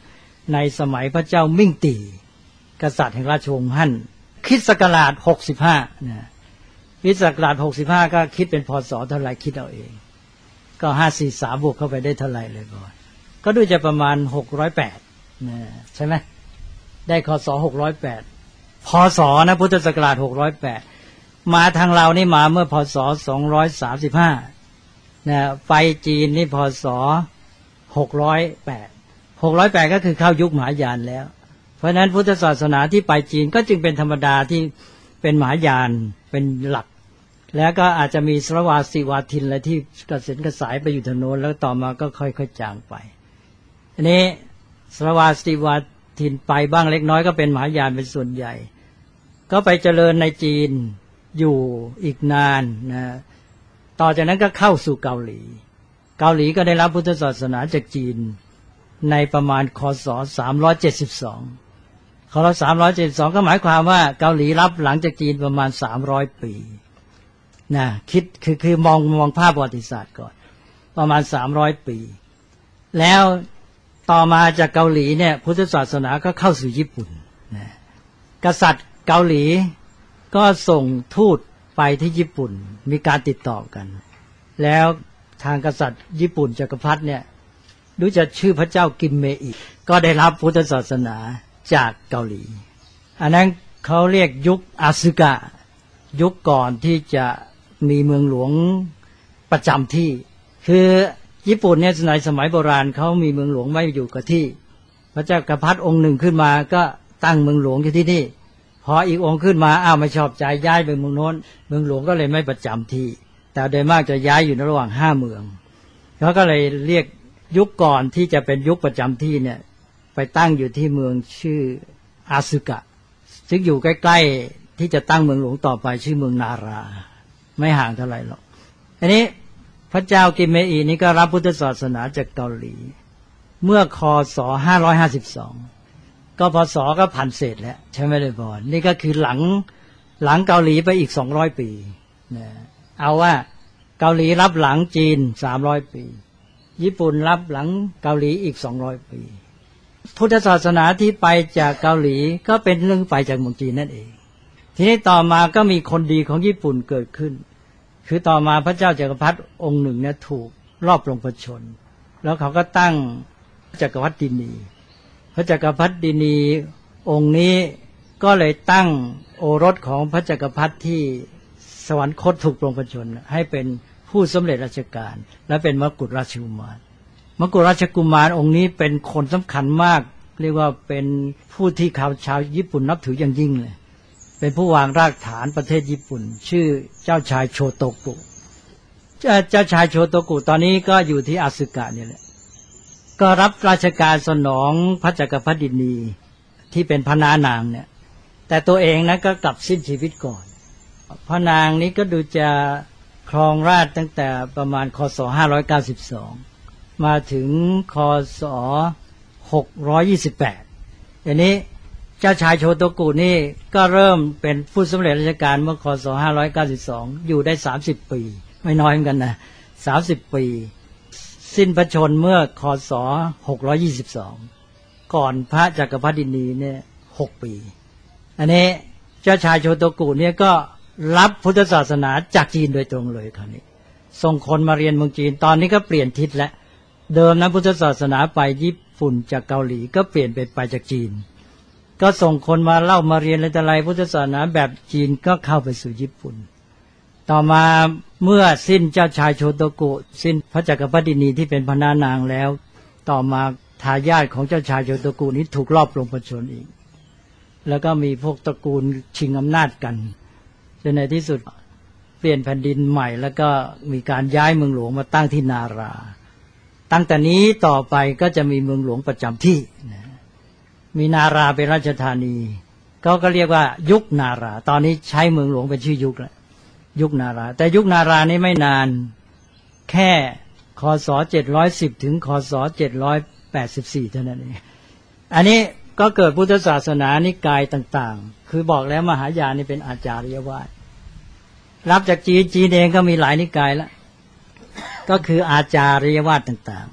ในสมัยพระเจ้ามิ่งตี่กษัตริย์แห่งราชวงศ์ฮั่นคริสต์ศักราชหกสิบห้านะคริสต์ศักราชหกสิบห้าก็คิดเป็นพศเท่าไหร่คิดเอาเองก็ห้าสี่สามบวกเข้าไปได้เท่าไหร่เลยก่อนก็ดูจะประมาณหกร้อยแปดนะใช่ไหมได้คศหกร้อยแปดพศนะพุทธศักราชหกร้อยแปดมาทางเรานี่มาเมื่อพศสองร้อยสามสิบห้านะไปจีนนี่พศหกร้อยแปด หกร้อยแปดก็คือเข้ายุคมหายานแล้วเพราะฉะนั้นพุทธศาสนาที่ไปจีนก็จึงเป็นธรรมดาที่เป็นมหายานเป็นหลักแล้วก็อาจจะมีสรวาสิวาทินอะไรที่กระเซ็นกระสายไปอยู่ทางโน้นแล้วต่อมาก็ค่อยๆจางไปอันนี้สรวาสิวาทินไปบ้างเล็กน้อยก็เป็นมหายานเป็นส่วนใหญ่ก็ไปเจริญในจีนอยู่อีกนานนะต่อจากนั้นก็เข้าสู่เกาหลีเกาหลีก็ได้รับพุทธศาสนาจากจีนในประมาณคศสามร้อยเจ็ดสิบสองคศสามร้อยเจ็ดสิบสองก็หมายความว่าเกาหลีรับหลังจากจีนประมาณสามร้อยปีนะคิดคือคือมองมองภาพประวัติศาสตร์ก่อนประมาณสามร้อยปีแล้วต่อมาจากเกาหลีเนี่ยพุทธศาสนาก็เข้าสู่ญี่ปุ่นนะกษัตริย์เกาหลีก็ส่งทูตไปที่ญี่ปุ่นมีการติดต่อกันแล้วทางกษัตริย์ญี่ปุ่นจักรพรรดิเนี่ยรู้จะชื่อพระเจ้ากิมเมอิก็ได้รับพุทธศาสนาจากเกาหลีอันนั้นเขาเรียกยุคอาสึกะยุคก่อนที่จะมีเมืองหลวงประจำที่คือญี่ปุ่นเนี่ยในสมัยโบราณเขามีเมืองหลวงไม่อยู่กับที่พระเจ้าจักรพรรดิองค์หนึ่งขึ้นมาก็ตั้งเมืองหลวงอยู่ที่นี่พออีกองค์ขึ้นมาอ้าวไม่ชอบใจย้ายไปเมืองโน้นเมืองหลวงก็เลยไม่ประจำที่แต่โดยมากจะย้ายอยู่ในระหว่างห้าเมืองเขาก็เลยเรียกยุคก่อนที่จะเป็นยุคประจำที่เนี่ยไปตั้งอยู่ที่เมืองชื่ออาสึกะซึ่งอยู่ใกล้ๆที่จะตั้งเมืองหลวงต่อไปชื่อเมืองนาราไม่ห่างเท่าไหร่หรอกอันนี้พระเจ้ากิมเมอินี่ก็รับพุทธศาสนาจากเกาหลีเมื่อคศห้าร้อยห้าสิบสองก็พศก็ผ่านเศษแล้วใช่ไหมเลยบอลนี่ก็คือหลังหลังเกาหลีไปอีกสองร้อยปีนะเอาว่าเกาหลีรับหลังจีนสามร้อยปีญี่ปุ่นรับหลังเกาหลีอีกสองร้อยปีพุทธศาสนาที่ไปจากเกาหลีก็เป็นเรื่องไปจากเมืองจีนนั่นเองทีนี้ต่อมาก็มีคนดีของญี่ปุ่นเกิดขึ้นคือต่อมาพระเจ้าจักรพรรดิองค์หนึ่งเนี่ยถูกรอบปลงพระชนแล้วเขาก็ตั้งจักรพรรดินีพระจักรพรรดินีองค์นี้ก็เลยตั้งโอรสของพระจักรพรรดิที่สวรรคตถูกปลงพระชนให้เป็นผู้สำเร็จราชการและเป็นมกุฎราชกุมารมกุฎราชกุมารองค์นี้เป็นคนสำคัญมากเรียกว่าเป็นผู้ที่ชาวญี่ปุ่นนับถืออย่างยิ่งเลยเป็นผู้วางรากฐานประเทศญี่ปุ่นชื่อเจ้าชายโชโตกุเจ้าชายโชโตกุตอนนี้ก็อยู่ที่อาสึกะนี่แหละก็รับราชการสนองพระจักรพรรดินีที่เป็นพระนานางเนี่ยแต่ตัวเองนะก็กลับสิ้นชีวิตก่อนพระนางนี้ก็ดูจะครองราชตั้งแต่ประมาณคศห้าร้อยเก้าสิบสองมาถึงคศหกร้อยยี่สิบแปดอย่างนี้เจ้าชายโชโตกุนี่ก็เริ่มเป็นผู้สำเร็จราชการเมื่อคศห้าร้อยเก้าสิบสองอยู่ได้สามสิบปีไม่น้อยเหมือนกันนะสามสิบปีสิ้นพระชนเมื่อคศหกร้อยยี่สิบสองก่อนพระจักรพรรดินีเนี่ยหกปีอันนี้เจ้าชายโชโตกุเนี่ยก็รับพุทธศาสนาจากจีนโดยตรงเลยคราวนี้ส่งคนมาเรียนเมืองจีนตอนนี้ก็เปลี่ยนทิศแล้วเดิมนะพุทธศาสนาไปญี่ปุ่นจากเกาหลีก็เปลี่ยนเป็นไปจากจีนก็ส่งคนมาเล่ามาเรียนอะไรต่ออะไรพุทธศาสนาแบบจีนก็เข้าไปสู่ญี่ปุ่นต่อมาเมื่อสิ้นเจ้าชายโชโตกุสิ้นพระจักรพรรดินีที่เป็นพระนานางแล้วต่อมาทายาทของเจ้าชายโชโตกุนี้ถูกลอบปลงพระชนอีกแล้วก็มีพวกตระกูลชิงอำนาจกันจนในที่สุดเปลี่ยนแผ่นดินใหม่แล้วก็มีการย้ายเมืองหลวงมาตั้งที่นาราตั้งแต่นี้ต่อไปก็จะมีเมืองหลวงประจำที่มีนาราเป็นราชธานีเขาก็เรียกว่ายุคนาราตอนนี้ใช้เมืองหลวงเป็นชื่อยุคแล้วยุคนาราแต่ยุคนารานี้ไม่นานแค่คศเจ็ดร้อยสิบถึงคศเจ็ดร้อยแปดสิบสี่เท่านั้นเองอันนี้ก็เกิดพุทธศาสนานิกายต่างๆคือบอกแล้วมหายานนี่เป็นอาจาริยวาทรับจากจีนจีนเองก็มีหลายนิกายแล้วก็คืออาจาริยวาทต่างๆ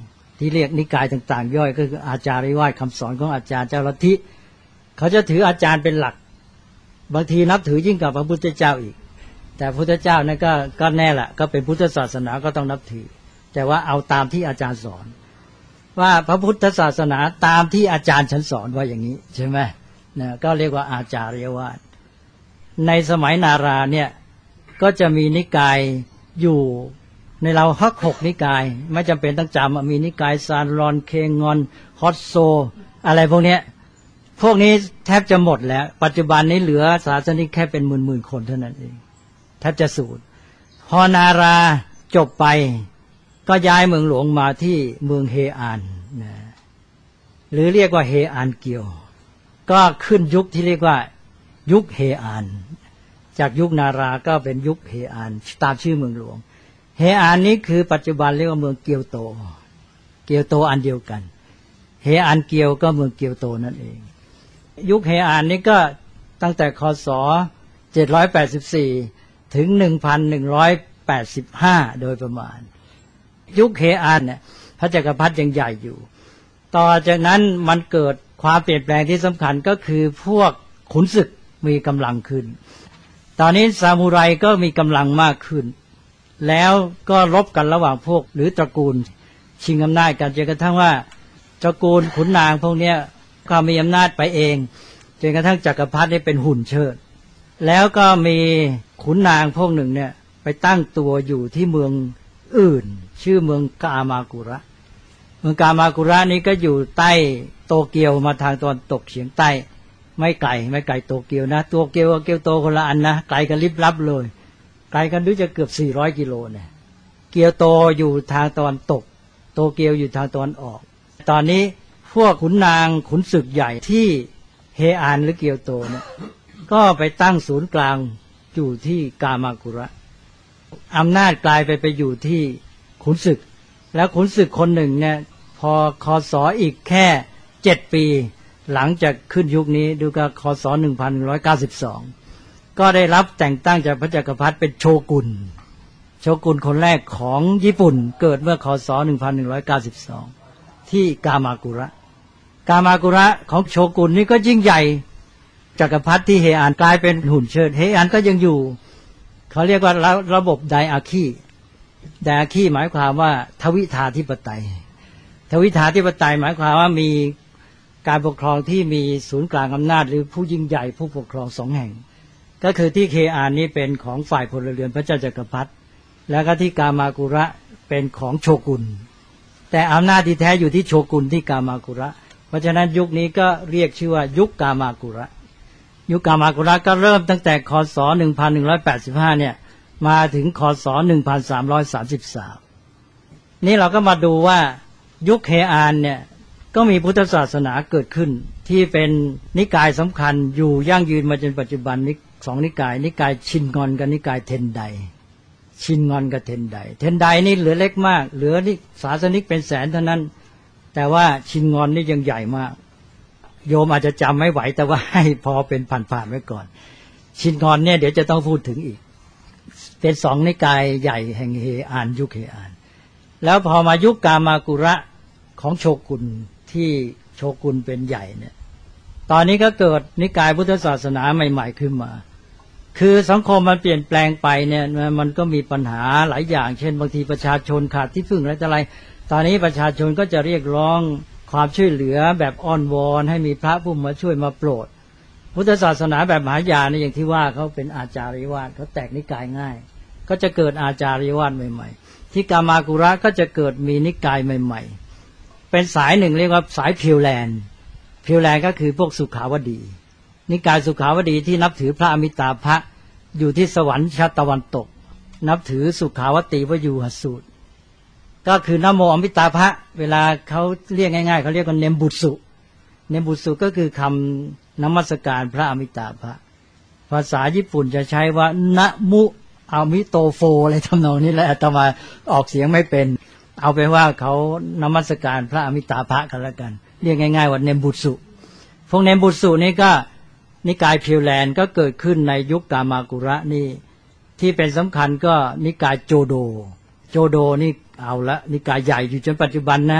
ที่เรียกนิกายต่างๆย่อยก็คืออาจาริวาทคำสอนของอาจารย์เจ้าลัทธิเขาจะถืออาจารย์เป็นหลักบางทีนับถือยิ่งกว่าพระพุทธเจ้าอีกแต่พระพุทธเจ้านั่นก็ก็แน่แหละก็เป็นพุทธศาสนาก็ต้องนับถือแต่ว่าเอาตามที่อาจารย์สอนว่าพระพุทธศาสนาตามที่อาจารย์ฉันสอนว่าอย่างนี้ใช่ไหมนะก็เรียกว่าอาจาริยวาทในสมัยนาราเนี่ยก็จะมีนิกายอยู่ในเราฮักหกนิกายไม่จำเป็นต้องจำมีนิกายซานรอนเคงอนฮอตโซอะไรพวกเนี้ยพวกนี้แทบจะหมดแล้วปัจจุบันนี้เหลือศาสนิกแค่เป็นหมื่นๆคนเท่านั้นเองแทบจะสูญพอนาราจบไปก็ย้ายเมืองหลวงมาที่เมืองเฮอานนะหรือเรียกว่าเฮอานเกียวก็ขึ้นยุคที่เรียกว่ายุคเฮอานจากยุคนาราก็เป็นยุคเฮอานตามชื่อเมืองหลวงเฮอานนี้คือปัจจุบันเรียกว่าเมืองเกียวโตเกียวโตอันเดียวกันเฮอานเกียวก็เมืองเกียวโตนั่นเองยุคเฮอานนี้ก็ตั้งแต่คศเจ็ดร้อยแปดสิบสี่ถึง หนึ่งพันหนึ่งร้อยแปดสิบห้า โดยประมาณยุคเฮอานเนี่ยพระจักรพรรดิยังใหญ่อยู่ต่อจากนั้นมันเกิดความเปลี่ยนแปลงที่สำคัญก็คือพวกขุนศึกมีกำลังขึ้นตอนนี้ซามูไรก็มีกำลังมากขึ้นแล้วก็รบกันระหว่างพวกหรือตระกูลชิงอำนาจกันจนกระทั่งว่าตระกูลขุนนางพวกนี้ก็มีอำนาจไปเองจนกระทั่งจักรพรรดิได้เป็นหุ่นเชิดแล้วก็มีขุนนางพวกหนึ่งเนี่ยไปตั้งตัวอยู่ที่เมืองอื่นชื่อเมืองกามากุระเมืองกามากุระนี้ก็อยู่ใต้โตเกียวมาทางตะวันตกเฉียงใต้ไม่ไกลไม่ไกลโตเกียวนะโตเกียวกับเกียวโตคนละอันนะไกลกันลิบลับเลยไกลกันดูจะเกือบสี่ร้อยกิโลเนี่ยเกียวโตอยู่ทางตะวันตกโตเกียวอยู่ทางตะวันออกตอนนี้พวกขุนนางขุนศึกใหญ่ที่เฮอานหรือเกียวโตเนี่ยก็ไปตั้งศูนย์กลางอยู่ที่กามากุระอำนาจกลายไปไปอยู่ที่ขุนศึกแล้วขุนศึกคนหนึ่งเนี่ยพอคศอีกแค่เจ็ดปีหลังจากขึ้นยุคนี้ดูกับคศหนึ่งพันหนึ่งร้อยเก้าสิบสองก็ได้รับแต่งตั้งจากพระจักรพรรดิเป็นโชกุนโชกุนคนแรกของญี่ปุ่นเกิดเมื่อคศหนึ่งพันหนึ่งร้อยเก้าสิบสองที่กามากุระกามากุระของโชกุนนี่ก็ยิ่งใหญ่จักรพรรดิที่เฮอานกลายเป็นหุ่นเชิดเฮอานก็ยังอยู่เขาเรียกว่าระบบไดอาคีไดอาคีหมายความว่าทวิธาธิปไตยทวิธาธิปไตยหมายความว่ามีการปกครองที่มีศูนย์กลางอำนาจหรือผู้ยิ่งใหญ่ผู้ปกครองสองแห่งก็คือที่เฮอานนี้เป็นของฝ่ายพลเรือนพระเจ้าจักรพรรดิแล้วก็ที่กามากุระเป็นของโชกุนแต่อำนาจที่แท้อยู่ที่โชกุนที่กามากุระเพราะฉะนั้นยุคนี้ก็เรียกชื่อว่ายุคกามากุระยุคกามากุระก็เริ่มตั้งแต่คศหนึ่งพันหนึ่งร้อยแปดสิบห้าเนี่ยมาถึงคศหนึ่งพันสามร้อยสามสิบสามนี่เราก็มาดูว่ายุคเฮอานเนี่ยก็มีพุทธศาสนาเกิดขึ้นที่เป็นนิกายสำคัญอยู่ยั่งยืนมาจนปัจจุบันนี้สองนิกายนิกายชินงอนกับนิกายเทนไดชินงอนกับเทนไดเทนไดนี่เหลือเล็กมากเหลือนี่ศาสนิกเป็นแสนเท่านั้นแต่ว่าชินงอนนี่ยังใหญ่มากโยมอาจจะจำไม่ไหวแต่ว่าให้พอเป็นผ่านๆไว้ก่อนชินงอนเนี่ยเดี๋ยวจะต้องพูดถึงอีกเป็นสองนิกายใหญ่แห่งเฮอานยุคเฮอานแล้วพอมายุคกามากุระของโชกุนที่โชกุนเป็นใหญ่เนี่ยตอนนี้ก็เกิดนิกายพุทธศาสนาใหม่ๆขึ้นมาคือสังคมมันเปลี่ยนแปลงไปเนี่ยมันก็มีปัญหาหลายอย่างเช่นบางทีประชาชนขาดที่พึ่งอะไรต่ออะไรตอนนี้ประชาชนก็จะเรียกร้องความช่วยเหลือแบบอ้อนวอนให้มีพระผู้มาช่วยมาโปรดพุทธศาสนาแบบมหายานเนี่ยอย่างที่ว่าเขาเป็นอาจาริวาทเขาแตกนิกายง่ายก็จะเกิดอาจาริวาทใหม่ๆที่กามากุระก็จะเกิดมีนิกายใหม่ๆเป็นสายหนึ่งเรียกว่าสายพิวแลนพิวแลนก็คือพวกสุขาวดีนิกายสุขาวดีที่นับถือพระอมิตาภะอยู่ที่สวรรค์ชั้นตะวันตกนับถือสุขาวตีวยูหสูตรก็คือนะโมอมิตาภะเวลาเขาเรียกง่ายๆเขาเรียกว่าเนมบุตสุเนมบุตสุก็คือคำนมัสการพระอมิตาภะภาษาญี่ปุ่นจะใช้ว่านะมุอมิโตโฟอะไรทำนองนี้แหละอาตมาออกเสียงไม่เป็นเอาไปว่าเขานมัสการพระอมิตาภะกันแล้วกันเรียกง่ายๆว่าเนมบุตสุพวกเนมบุตสุนี่ก็นิกายพิวแลนก็เกิดขึ้นในยุคกามากุระนี่ที่เป็นสำคัญก็นิกายโจโดโจโดนี่เอาละนิกายใหญ่อยู่จนปัจจุบันนะ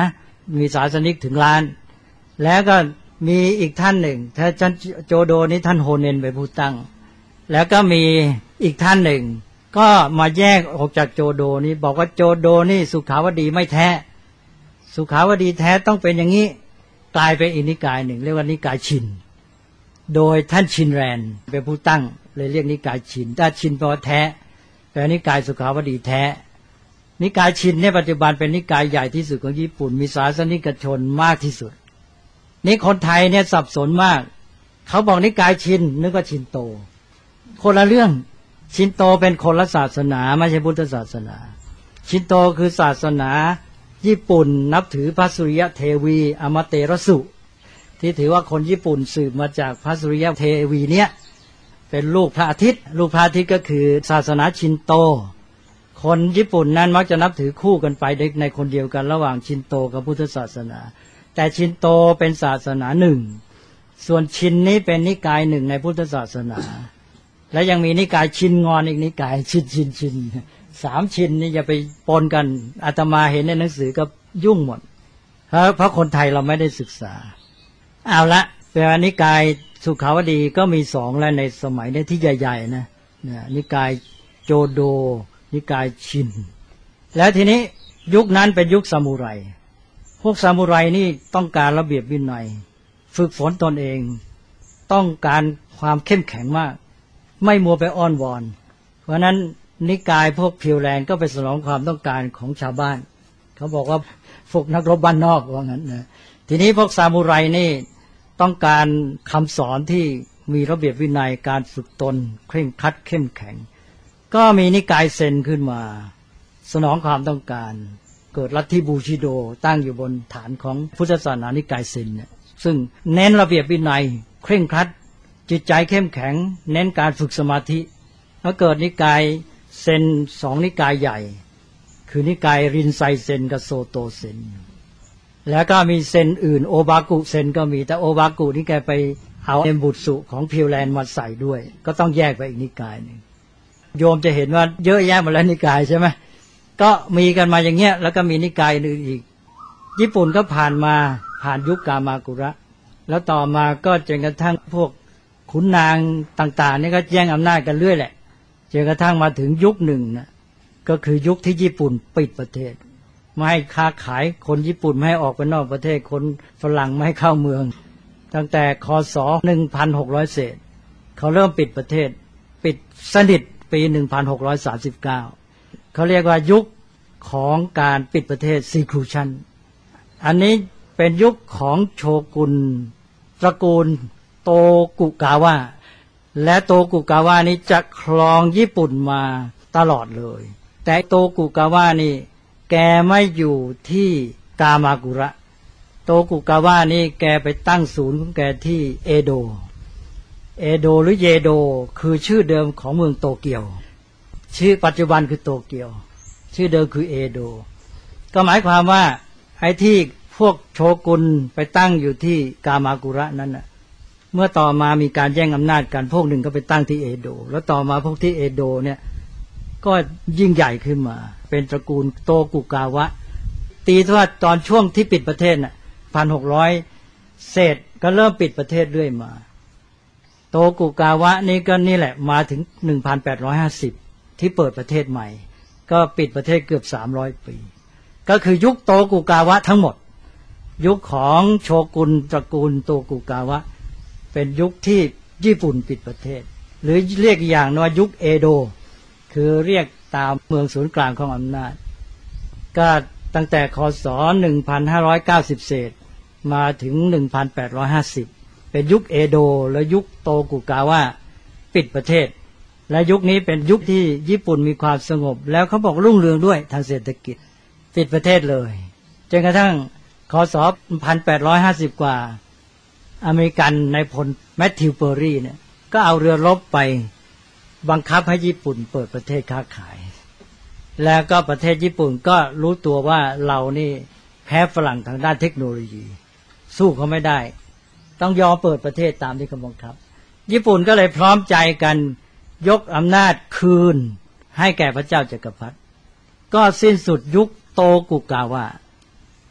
มีศาสนิกถึงล้านแล้วก็มีอีกท่านหนึ่งถ้าท่านโจโดนี้ท่านโฮเนนเป็นผู้ตั้งแล้วก็มีอีกท่านหนึ่งก็มาแยกออกจากโจโดนี้บอกว่าโจโดนี่สุขาวดีไม่แท้สุขาวดีแท้ต้องเป็นอย่างนี้กลายเป็นอีกนิกายหนึ่งเรียกว่านิกายชินโดยท่านชินแรนเป็นผู้ตั้งเลยเรียกนิกายชินถ้าชินแปลว่าแท้แปลนิกายสุขาวดีแท้นิกายชินเนี่ยปัจจุบันเป็นนิกายใหญ่ที่สุดของญี่ปุ่นมีศาสนิกชนมากที่สุดนี่คนไทยเนี่ยสับสนมากเขาบอกนิกายชินนึกว่าชินโตคนละเรื่องชินโตเป็นคนละศาสนาไม่ใช่พุทธศาสนาชินโตคือศาสนาญี่ปุ่นนับถือพระสุริยะเทวีอมเตระสุที่ถือว่าคนญี่ปุ่นสืบมาจากพระสุริยะเทวีเนี่ยเป็นลูกพระอาทิตย์ลูกพระอาทิตย์ก็คือศาสนาชินโตคนญี่ปุ่นนั้นมักจะนับถือคู่กันไปในคนเดียวกันระหว่างชินโตกับพุทธศาสนาแต่ชินโตเป็นศาสนาหนึ่งส่วนชินนี้เป็นนิกายหนึ่งในพุทธศาสนาและยังมีนิกายชินงอนอีกนิกายชินชินชินสามชินนี่อย่าไปปนกันอาตมาเห็นในหนังสือก็ยุ่งหมดเพราะเพราะคนไทยเราไม่ได้ศึกษาเอาละเป็นนิกายสุขาวดีก็มีสองแล้วในสมัยนี้ที่ใหญ่ๆนะนิกายโจโดนิกายชินแล้วทีนี้ยุคนั้นเป็นยุคซามูไรพวกซามูไรนี่ต้องการระเบียบวินัยฝึกฝนตนเองต้องการความเข้มแข็งมากไม่มัวไปอ้อนวอนเพราะนั้นนิกายพวกเพียวแรงก็ไปสนองความต้องการของชาวบ้านเขาบอกว่าฝึกนักรบบ้านนอกว่างั้นนะทีนี้พวกซามูไรนี่ต้องการคำสอนที่มีระเบียบวินัยการฝึกตนเคร่งครัดเข้มแข็งก็มีนิกายเซนขึ้นมาสนองความต้องการเกิดลัทธิบูชิโดตั้งอยู่บนฐานของพุทธศาสนานิกายเซนเนี่ยซึ่งเน้นระเบียบวินัยเคร่งครัดจิตใจเข้มแข็งเน้นการฝึกสมาธิแล้วเกิดนิกายเซนสองนิกายใหญ่คือนิกายรินไซเซนกับโซโตเซนแล้วก็มีเซนอื่นโอบากุเซนก็มีแต่โอบากุนี่แกไปเอาเอมบุตสุของเพียวแลนด์มาใส่ด้วยก็ต้องแยกไปอีกนิกายหนึ่งโยมจะเห็นว่าเยอะแยะหมดแล้วนิกายใช่ไหมก็มีกันมาอย่างเงี้ยแล้วก็มีนิกายอื่นอีกญี่ปุ่นก็ผ่านมาผ่านยุคกามากุระแล้วต่อมาก็จนกระทั่งพวกขุนนางต่างๆนี่ก็แย่งอำนาจกันเรื่อยแหละจนกระทั่งมาถึงยุคหนึ่งนะก็คือยุคที่ญี่ปุ่นปิดประเทศไม่ให้ค้าขายคนญี่ปุ่นไม่ให้ออกไปนอกประเทศคนฝรั่งไม่ให้เข้าเมืองตั้งแต่คศหนึ่งพันหกร้อยเศษเขาเริ่มปิดประเทศปิดสนิทปีหนึ่งพันหกร้อยสามสิบเก้าเขาเรียกว่ายุคของการปิดประเทศซีครูชันอันนี้เป็นยุคของโชกุนตระกูลโตกุกาวะและโตกุกาวะนี้จะครองญี่ปุ่นมาตลอดเลยแต่โตกุกาวะนี่แกไม่อยู่ที่กามากุระโตกุกาวะนี่แกไปตั้งศูนย์ของแกที่เอโดเอโดหรือเยโดคือชื่อเดิมของเมืองโตเกียวชื่อปัจจุบันคือโตเกียวชื่อเดิมคือเอโดก็หมายความว่าไอ้ที่พวกโชกุนไปตั้งอยู่ที่กามากุระนั้นน่ะเมื่อต่อมามีการแย่งอำนาจกันพวกหนึ่งก็ไปตั้งที่เอโดแล้วต่อมาพวกที่เอโดเนี่ยก็ยิ่งใหญ่ขึ้นมาเป็นตระกูลโตกุกาวะตีว่าตอนช่วงที่ปิดประเทศน่ะพันหกร้อยเศษก็เริ่มปิดประเทศเรื่อยมาโตกุกาวะนี่ก็นี่แหละมาถึงหนึ่งพันแปดร้อยห้าสิบที่เปิดประเทศใหม่ก็ปิดประเทศเกือบสามร้อยปีก็คือยุคโตกุกาวะทั้งหมดยุคของโชกุนตระกูลโตกุกาวะเป็นยุคที่ญี่ปุ่นปิดประเทศหรือเรียกอย่างว่ายุคเอโดคือเรียกตามเมืองศูนย์กลางของอำนาจก็ตั้งแต่คศหนึ่งพันห้าร้อยเก้าสิบเศษมาถึงหนึ่งพันแปดร้อยห้าสิบเป็นยุคเอโดและยุคโตกุกาวะปิดประเทศและยุคนี้เป็นยุคที่ญี่ปุ่นมีความสงบแล้วเขาบอกรุ่งเรืองด้วยทางเศรษฐกิจปิดประเทศเลยจนกระทั่งคศหนึ่งพันแปดร้อยห้าสิบกว่าอเมริกันนายพลแมทธิวเปอร์รี่เนี่ยก็เอาเรือรบไปบังคับให้ญี่ปุ่นเปิดประเทศค้าขายแล้วก็ประเทศญี่ปุ่นก็รู้ตัวว่าเรานี่แพ้ฝรั่งทางด้านเทคโนโลยีสู้เขาไม่ได้ต้องยอมเปิดประเทศตามที่เขาบังคับญี่ปุ่นก็เลยพร้อมใจกันยกอำนาจคืนให้แก่พระเจ้าจักรพรรดิก็สิ้นสุดยุคโตกุกาวะ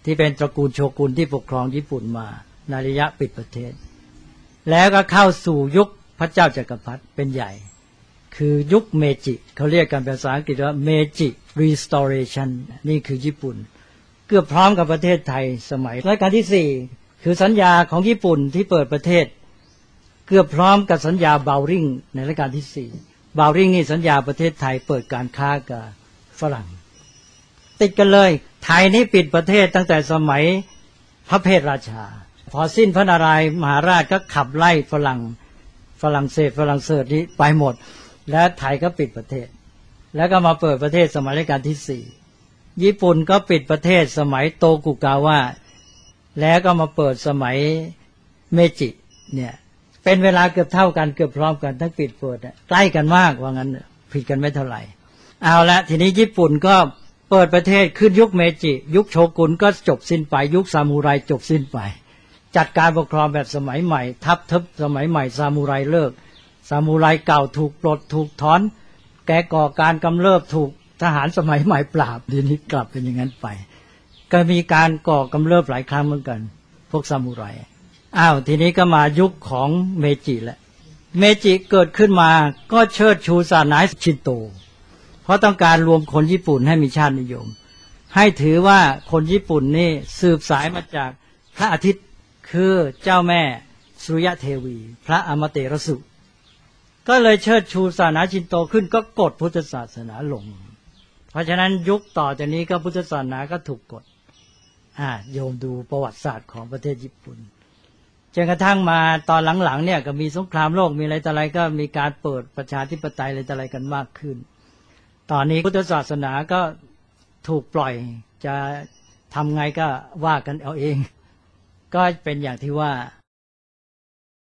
ที่เป็นตระกูลโชกุนที่ปกครองญี่ปุ่นมาในระยะปิดประเทศแล้วก็เข้าสู่ยุคพระเจ้าจักรพรรดิเป็นใหญ่คือยุคเมจิเขาเรียกกันภาษาอังกฤษว่าเมจิ Restoration นี่คือญี่ปุ่นเกือบพร้อมกับประเทศไทยสมัยรัชกาลที่สี่คือสัญญาของญี่ปุ่นที่เปิดประเทศเกือบพร้อมกับสัญญาเบลริงในรัชกาลที่สี่เบลริงนี่สัญญาประเทศไทยเปิดการค้ากับฝรั่งติดกันเลยไทยนี่ปิดประเทศตั้งแต่สมัยพระเพทราชาพอสิ้นพระนารายณ์มหาราชก็ขับไล่ฝรั่งฝรั่งเศสฝรั่งเศสนี้ไปหมดและไทยก็ปิดประเทศแล้วก็มาเปิดประเทศสมัยรัชกาลที่สี่ญี่ปุ่นก็ปิดประเทศสมัยโตกุกาวะแล้วก็มาเปิดสมัยเมจิเนี่ยเป็นเวลาเกือบเท่ากันเกือบพร้อมกันทั้งปิดเปิดใกล้กันมากว่างั้นผิดกันไม่เท่าไหร่เอาละทีนี้ญี่ปุ่นก็เปิดประเทศขึ้นยุคเมจิยุคโชกุนก็จบสิ้นไปยุคซามูไรจบสิ้นไปจัดการปกครองแบบสมัยใหม่ทับทับสมัยใหม่ซามูไรเลิกซามูไรเก่าถูกปลดถูกถอนแกก่อการกำเริบถูกทหารสมัยใหม่ปราบทีนี้กลับเป็นอย่างนั้นไปก็มีการก่อกำเริบหลายครั้งเหมือนกันพวกซามูไรอ้าวทีนี้ก็มายุคของเมจิแล้วเมจิเกิดขึ้นมาก็เชิดชูศาสนาชินโตเพราะต้องการรวมคนญี่ปุ่นให้มีชาตินิยมให้ถือว่าคนญี่ปุ่นนี่สืบสายมาจากพระอาทิตย์คือเจ้าแม่สุริยะเทวีพระอมเตรสุก็เลยเชิดชูศาสนาชินโตขึ้นก็กดพุทธศาสนาลงเพราะฉะนั้นยุคต่อจากนี้ก็พุทธศาสนาก็ถูกกดอ่าโยมดูประวัติศาสตร์ของประเทศญี่ปุ่นจนกระทั่งมาตอนหลังๆเนี่ยก็มีสงครามโลกมีอะไรต่ออะไรก็มีการเปิดประชาธิปไตยอะไรต่ออะไรกันมากขึ้นตอนนี้พุทธศาสนาก็ถูกปล่อยจะทำไงก็ว่ากันเอาเองก็เป็นอย่างที่ว่า